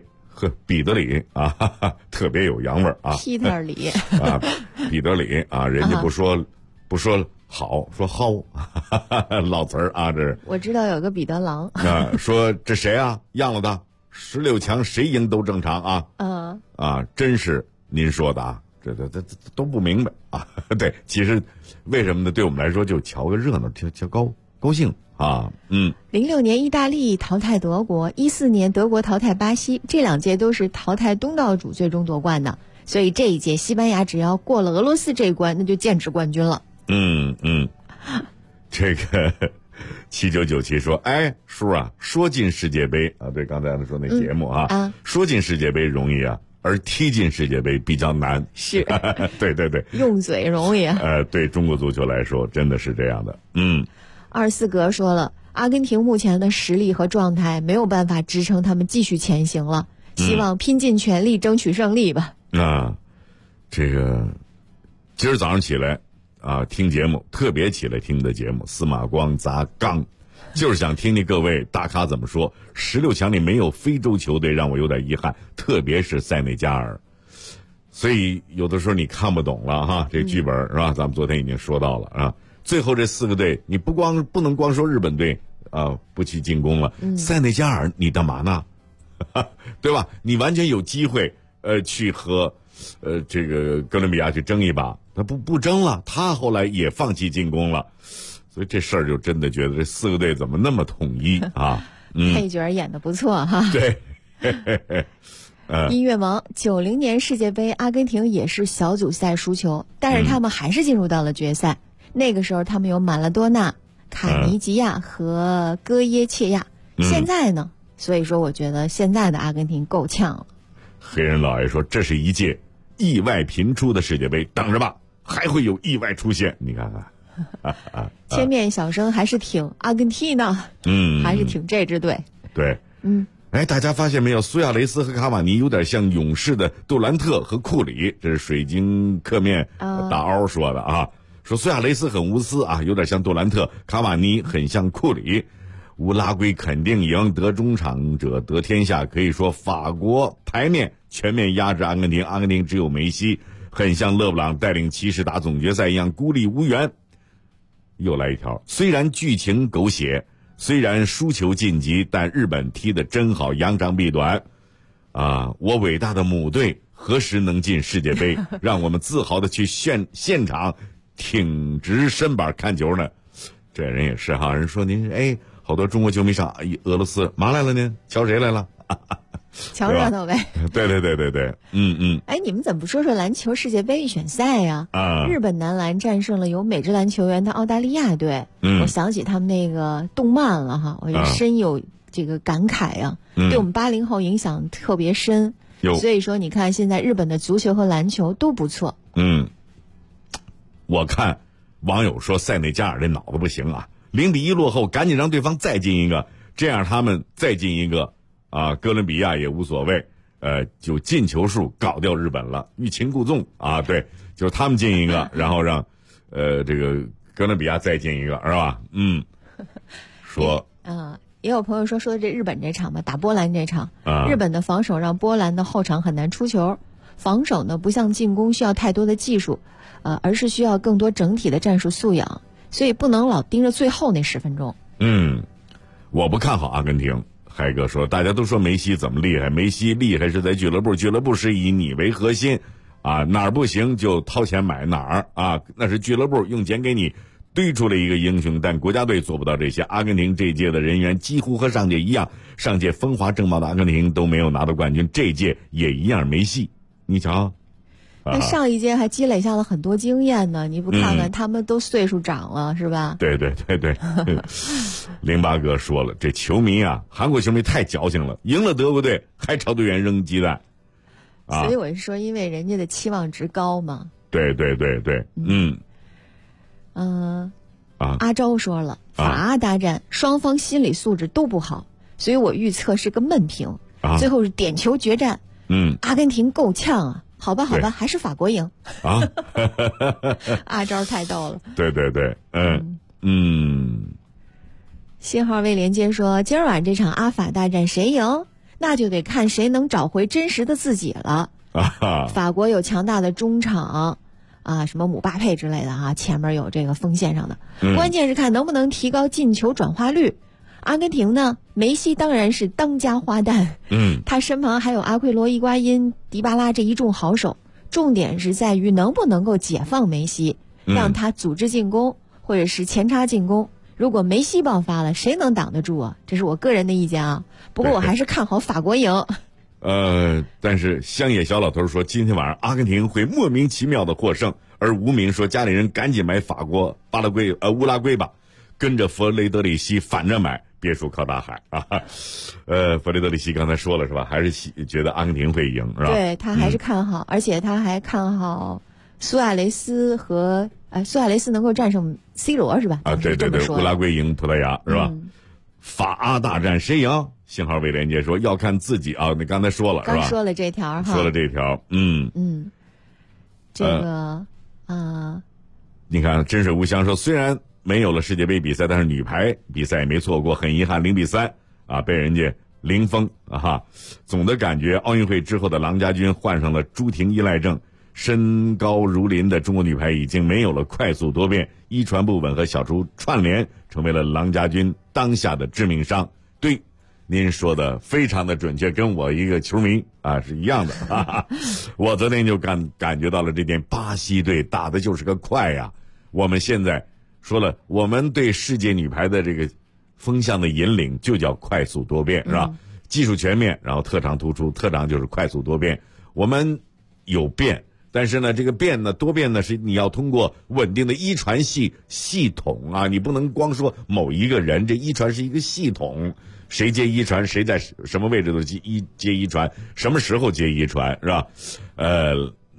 特别有洋味儿 Peter 里彼得里人家不说好，说好老词儿这我知道有个彼得狼说这谁让了他16强谁赢都正常真是您说的这都不明白对，其实为什么呢？对我们来说就瞧个热闹，瞧高兴 06年意大利淘汰德国，14年德国淘汰巴西，这2届都是淘汰东道主最终夺冠的，所以这一届西班牙只要过了俄罗斯这一关，那就剑指冠军了。 这个7997说，叔说进世界杯对，刚才说那节目说进世界杯容易而踢进世界杯比较难。 是对， 用嘴容易对中国足球来说真的是这样的。 24格说了，阿根廷目前的实力和状态没有办法支撑他们继续前行了，希望拼尽全力争取胜利吧。 这个今儿早上起来听节目，特别起来听的节目，司马光砸缸，就是想听听各位大咖怎么说。16强里没有非洲球队，让我有点遗憾，特别是塞内加尔。所以有的时候你看不懂了这剧本是吧？咱们昨天已经说到了最后这4个队，你不能光说日本队不去进攻了，塞内加尔你干嘛呢？对吧？你完全有机会去和这个哥伦比亚去争一把，他不争了，他后来也放弃进攻了，所以这事儿就真的觉得这4个队怎么那么统一配角演得不错对。 音乐王90年世界杯，阿根廷也是小组赛输球，但是他们还是进入到了决赛。那个时候他们有马拉多纳、卡尼吉亚和戈耶切亚。现在呢，所以说我觉得现在的阿根廷够呛了。 黑人老爷说，这是一届意外频出的世界杯，等着吧， 还会有意外出现，你看看。 千面小生还是挺阿根廷呢，还是挺这支队。 对，大家发现没有？苏亚雷斯和卡瓦尼有点像勇士的杜兰特和库里，这是水晶客面大凹说的啊。说苏亚雷斯很无私啊，有点像杜兰特；卡瓦尼很像库里。乌拉圭肯定赢，得中场者得天下。可以说法国牌面全面压制阿根廷，阿根廷只有梅西，很像勒布朗带领骑士打总决赛一样孤立无援。又来一条，虽然剧情狗血，虽然输球晋级，但日本踢得真好，扬长避短啊！我伟大的母队何时能进世界杯？让我们自豪的去现场挺直身板看球呢。这人也是哈，人说您好多中国球迷上俄罗斯嘛来了呢？瞧谁来了？ 瞧热闹呗。 对， 你们怎么不说说篮球世界杯预选赛呀？日本男篮战胜了有美职篮球员的澳大利亚队。我想起他们那个动漫了哈，我就深有这个感慨啊，对我们80后影响特别深。所以说，你看现在日本的足球和篮球都不错。 我看网友说塞内加尔这脑子不行啊，0-1落后，赶紧让对方再进一个，这样他们再进一个啊，哥伦比亚也无所谓，就进球数搞掉日本了，欲擒故纵啊，对，就是他们进一个，然后让这个哥伦比亚再进一个，是吧？说也有朋友说的这日本这场吧，打波兰这场，日本的防守让波兰的后场很难出球，防守呢不像进攻需要太多的技术，而是需要更多整体的战术素养，所以不能老盯着最后那10分钟。 我不看好阿根廷。海哥说，大家都说梅西怎么厉害，梅西厉害是在俱乐部，俱乐部是以你为核心啊，哪儿不行就掏钱买哪儿啊，那是俱乐部用钱给你堆出了一个英雄，但国家队做不到这些。阿根廷这届的人员几乎和上届一样，上届风华正茂的阿根廷都没有拿到冠军，这届也一样没戏。你瞧， 那上一届还积累下了很多经验呢，你不看看他们都岁数长了，是吧？ 对08哥说了，这球迷啊，韩国球迷太矫情了，赢了德国队还朝队员扔鸡蛋所以我是说，因为人家的期望值高嘛。 对阿昭说了，法阿大战双方心理素质都不好，所以我预测是个闷评，最后是点球决战。阿根廷够呛啊，好吧，还是法国赢阿昭太逗了。 对， 信号未连接说，今儿晚这场阿法大战谁赢，那就得看谁能找回真实的自己了。法国有强大的中场啊，什么姆巴佩之类的啊，前面有这个锋线上的，关键是看能不能提高进球转化率。阿根廷呢，梅西当然是当家花旦，他身旁还有阿奎罗、伊瓜因、迪巴拉这一众好手，重点是在于能不能够解放梅西，让他组织进攻或者是前插进攻。如果梅西爆发了，谁能挡得住啊？这是我个人的意见啊，不过我还是看好法国赢。 但是乡野小老头说，今天晚上阿根廷会莫名其妙的获胜，而无名说家里人赶紧买法国、乌拉圭吧，跟着弗雷德里希反着买，别墅靠大海啊。弗雷德里希刚才说了是吧？还是觉得阿根廷会赢是吧？ 对，他还是看好，而且他还看好苏亚雷斯和苏亚雷斯能够战胜 C 罗是吧？ 对，乌拉圭赢葡萄牙是吧？法阿大战谁赢？信号未连接说要看自己啊，你刚才说了是吧？ 刚说了这条哈。 说了这条， 这个你看真水无香说，虽然没有了世界杯比赛，但是女排比赛也没错过，很遗憾0-3啊，被人家零封啊。总的感觉奥运会之后的郎家军患上了朱婷依赖症，身高如林的中国女排已经没有了快速多变，一传不稳和小猪串联成为了郎家军当下的致命伤。对，您说的非常的准确，跟我一个球迷啊是一样的我昨天就感觉到了这点，巴西队打的就是个快呀。我们现在说了，我们对世界女排的这个风向的引领就叫快速多变，是吧？技术全面，然后特长突出，特长就是快速多变。我们有变，但是呢，这个变呢，多变呢，是你要通过稳定的一传系统啊，你不能光说某一个人，这一传是一个系统，谁接一传，谁在什么位置都接一传，什么时候接一传，是吧？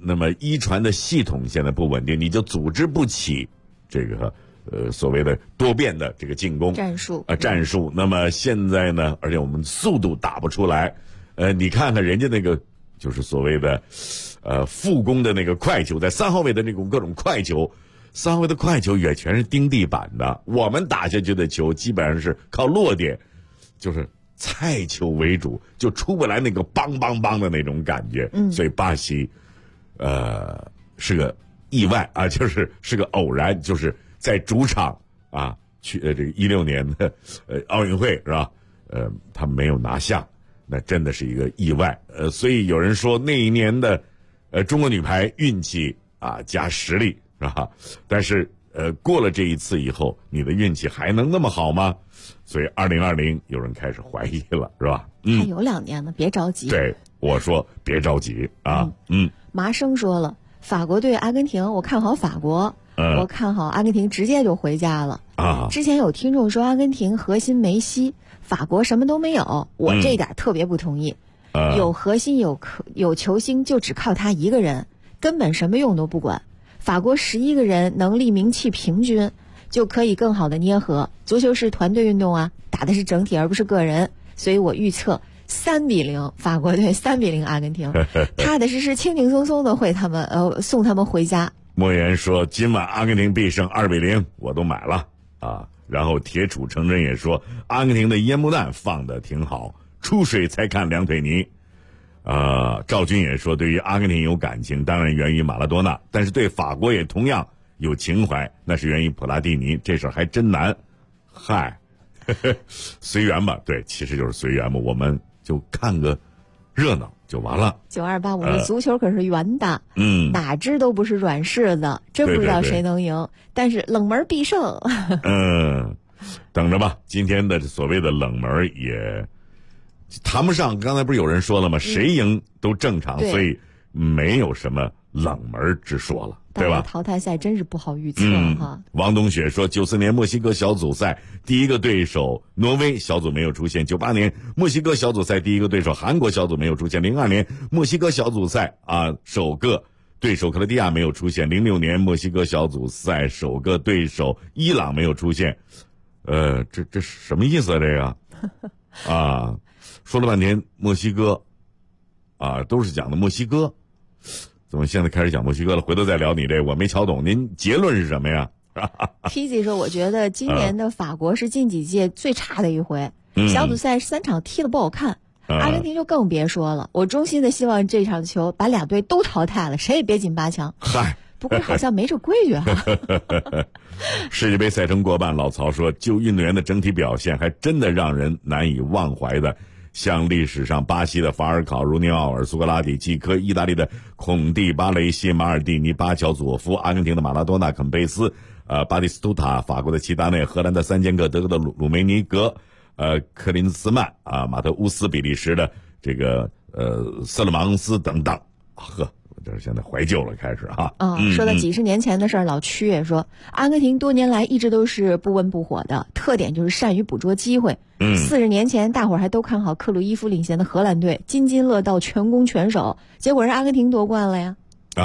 那么遗传的系统现在不稳定，你就组织不起这个所谓的多变的这个进攻战术。 那么现在呢，而且我们速度打不出来，你看看人家那个就是所谓的复攻的那个快球，在3号位的那种各种快球，3号位的快球也全是钉地板的，我们打下去的球基本上是靠落点，就是菜球为主，就出不来那个梆梆梆的那种感觉。所以巴西是个意外啊，是个偶然，就是在主场啊去这个16年的奥运会是吧？他没有拿下，那真的是一个意外。所以有人说那一年的中国女排运气啊加实力是吧？但是过了这一次以后，你的运气还能那么好吗？所以2020有人开始怀疑了，是吧？ 还有2年呢，别着急。 对，我说别着急啊。 麻生说了，法国对阿根廷，我看好法国，我看好阿根廷直接就回家了啊。之前有听众说阿根廷核心梅西，法国什么都没有，我这点特别不同意。有核心有球星，就只靠他一个人，根本什么用都不管。法国11个人能力名气平均，就可以更好的捏合。足球是团队运动啊，打的是整体而不是个人，所以我预测3-0，法国队3-0阿根廷，踏踏实实轻轻松松的送他们回家。 莫言说今晚阿根廷必胜2-0，我都买了啊。然后铁杵成针也说阿根廷的烟幕弹放的挺好，出水才看两腿泥。赵军也说对于阿根廷有感情，当然源于马拉多纳，但是对法国也同样有情怀，那是源于普拉蒂尼，这事还真难。嗨，随缘吧，对，其实就是随缘嘛，我们就看个热闹就完了。 9285的足球可是圆的，哪支都不是软柿子，真不知道谁能赢，但是冷门必胜。 等着吧，今天的所谓的冷门也谈不上，刚才不是有人说了吗？谁赢都正常，所以没有什么冷门之说了，对吧？ 淘汰赛真是不好预测哈。 王冬雪说，94年墨西哥小组赛第一个对手挪威小组没有出现，98年墨西哥小组赛第一个对手韩国小组没有出现，02年墨西哥小组赛首个对手克罗地亚没有出现，06年墨西哥小组赛首个对手伊朗没有出现。这什么意思啊？这个说了半天墨西哥都是讲的墨西哥，怎么现在开始讲墨西哥了？回头再聊你这，我没瞧懂，您结论是什么呀 ？PZ 说，我觉得今年的法国是近几届最差的一回，小组赛3场踢得不好看，阿根廷就更别说了。我衷心的希望这场球把2队都淘汰了，谁也别进8强。 嗨， 不过好像没这规矩哈。 世界杯赛程过半，老曹说，就运动员的整体表现，还真的让人难以忘怀的。像历史上巴西的法尔考、茹尼奥尔、苏格拉底、基科，意大利的孔蒂、巴雷西、马尔蒂尼、巴乔佐夫，阿根廷的马拉多纳、肯贝斯、巴蒂斯图塔，法国的齐达内，荷兰的三剑客，德国的鲁梅尼格，克林斯曼马特乌斯，比利时的这个瑟勒芒斯等等。这是现在怀旧了，开始说到几十年前的事儿，老曲也说，阿根廷多年来一直都是不温不火的，特点就是善于捕捉机会。40年前大伙儿还都看好克鲁伊夫领衔的荷兰队津津乐道全攻全守，结果是阿根廷夺冠了呀。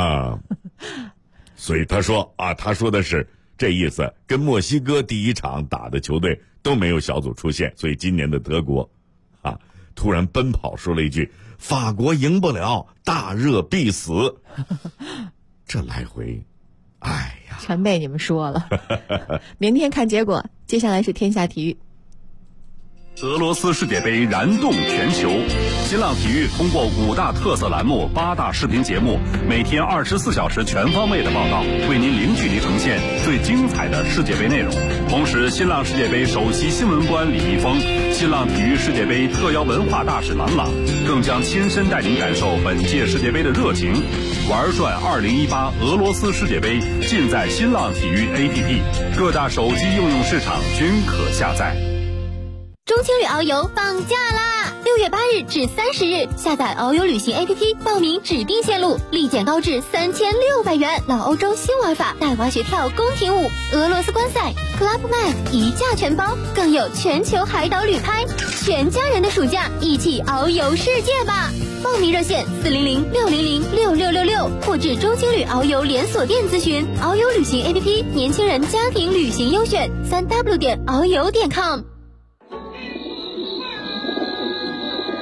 所以他说他说的是这意思，跟墨西哥第一场打的球队都没有小组出现，所以今年的德国突然奔跑说了一句，法国赢不了，大热必死。这来回全被你们说了。明天看结果，接下来是天下体育。 俄罗斯世界杯燃动全球，新浪体育通过5大特色栏目、8大视频节目，每天24小时全方位的报道，为您零距离呈现最精彩的世界杯内容。同时，新浪世界杯首席新闻官李易峰、新浪体育世界杯特邀文化大使郎朗，更将亲身带您感受本届世界杯的热情。玩转2018俄罗斯世界杯，尽在新浪体育 APP， 各大手机应用市场均可下载。 中青旅遨游放假啦！ 6月8日至30日，下载遨游旅行 APP 报名指定线路，立减高至3600元。老欧洲新玩法，带滑雪跳、宫廷舞、俄罗斯观赛、Club Med 一价全包，更有全球海岛旅拍，全家人的暑假一起遨游世界吧！报名热线400-600-6666或至中青旅遨游连锁店咨询。遨游旅行 APP， 年轻人家庭旅行优选，3w.遨游.com。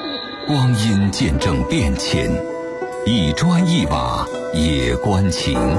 光阴见证变迁，一砖一瓦也关情。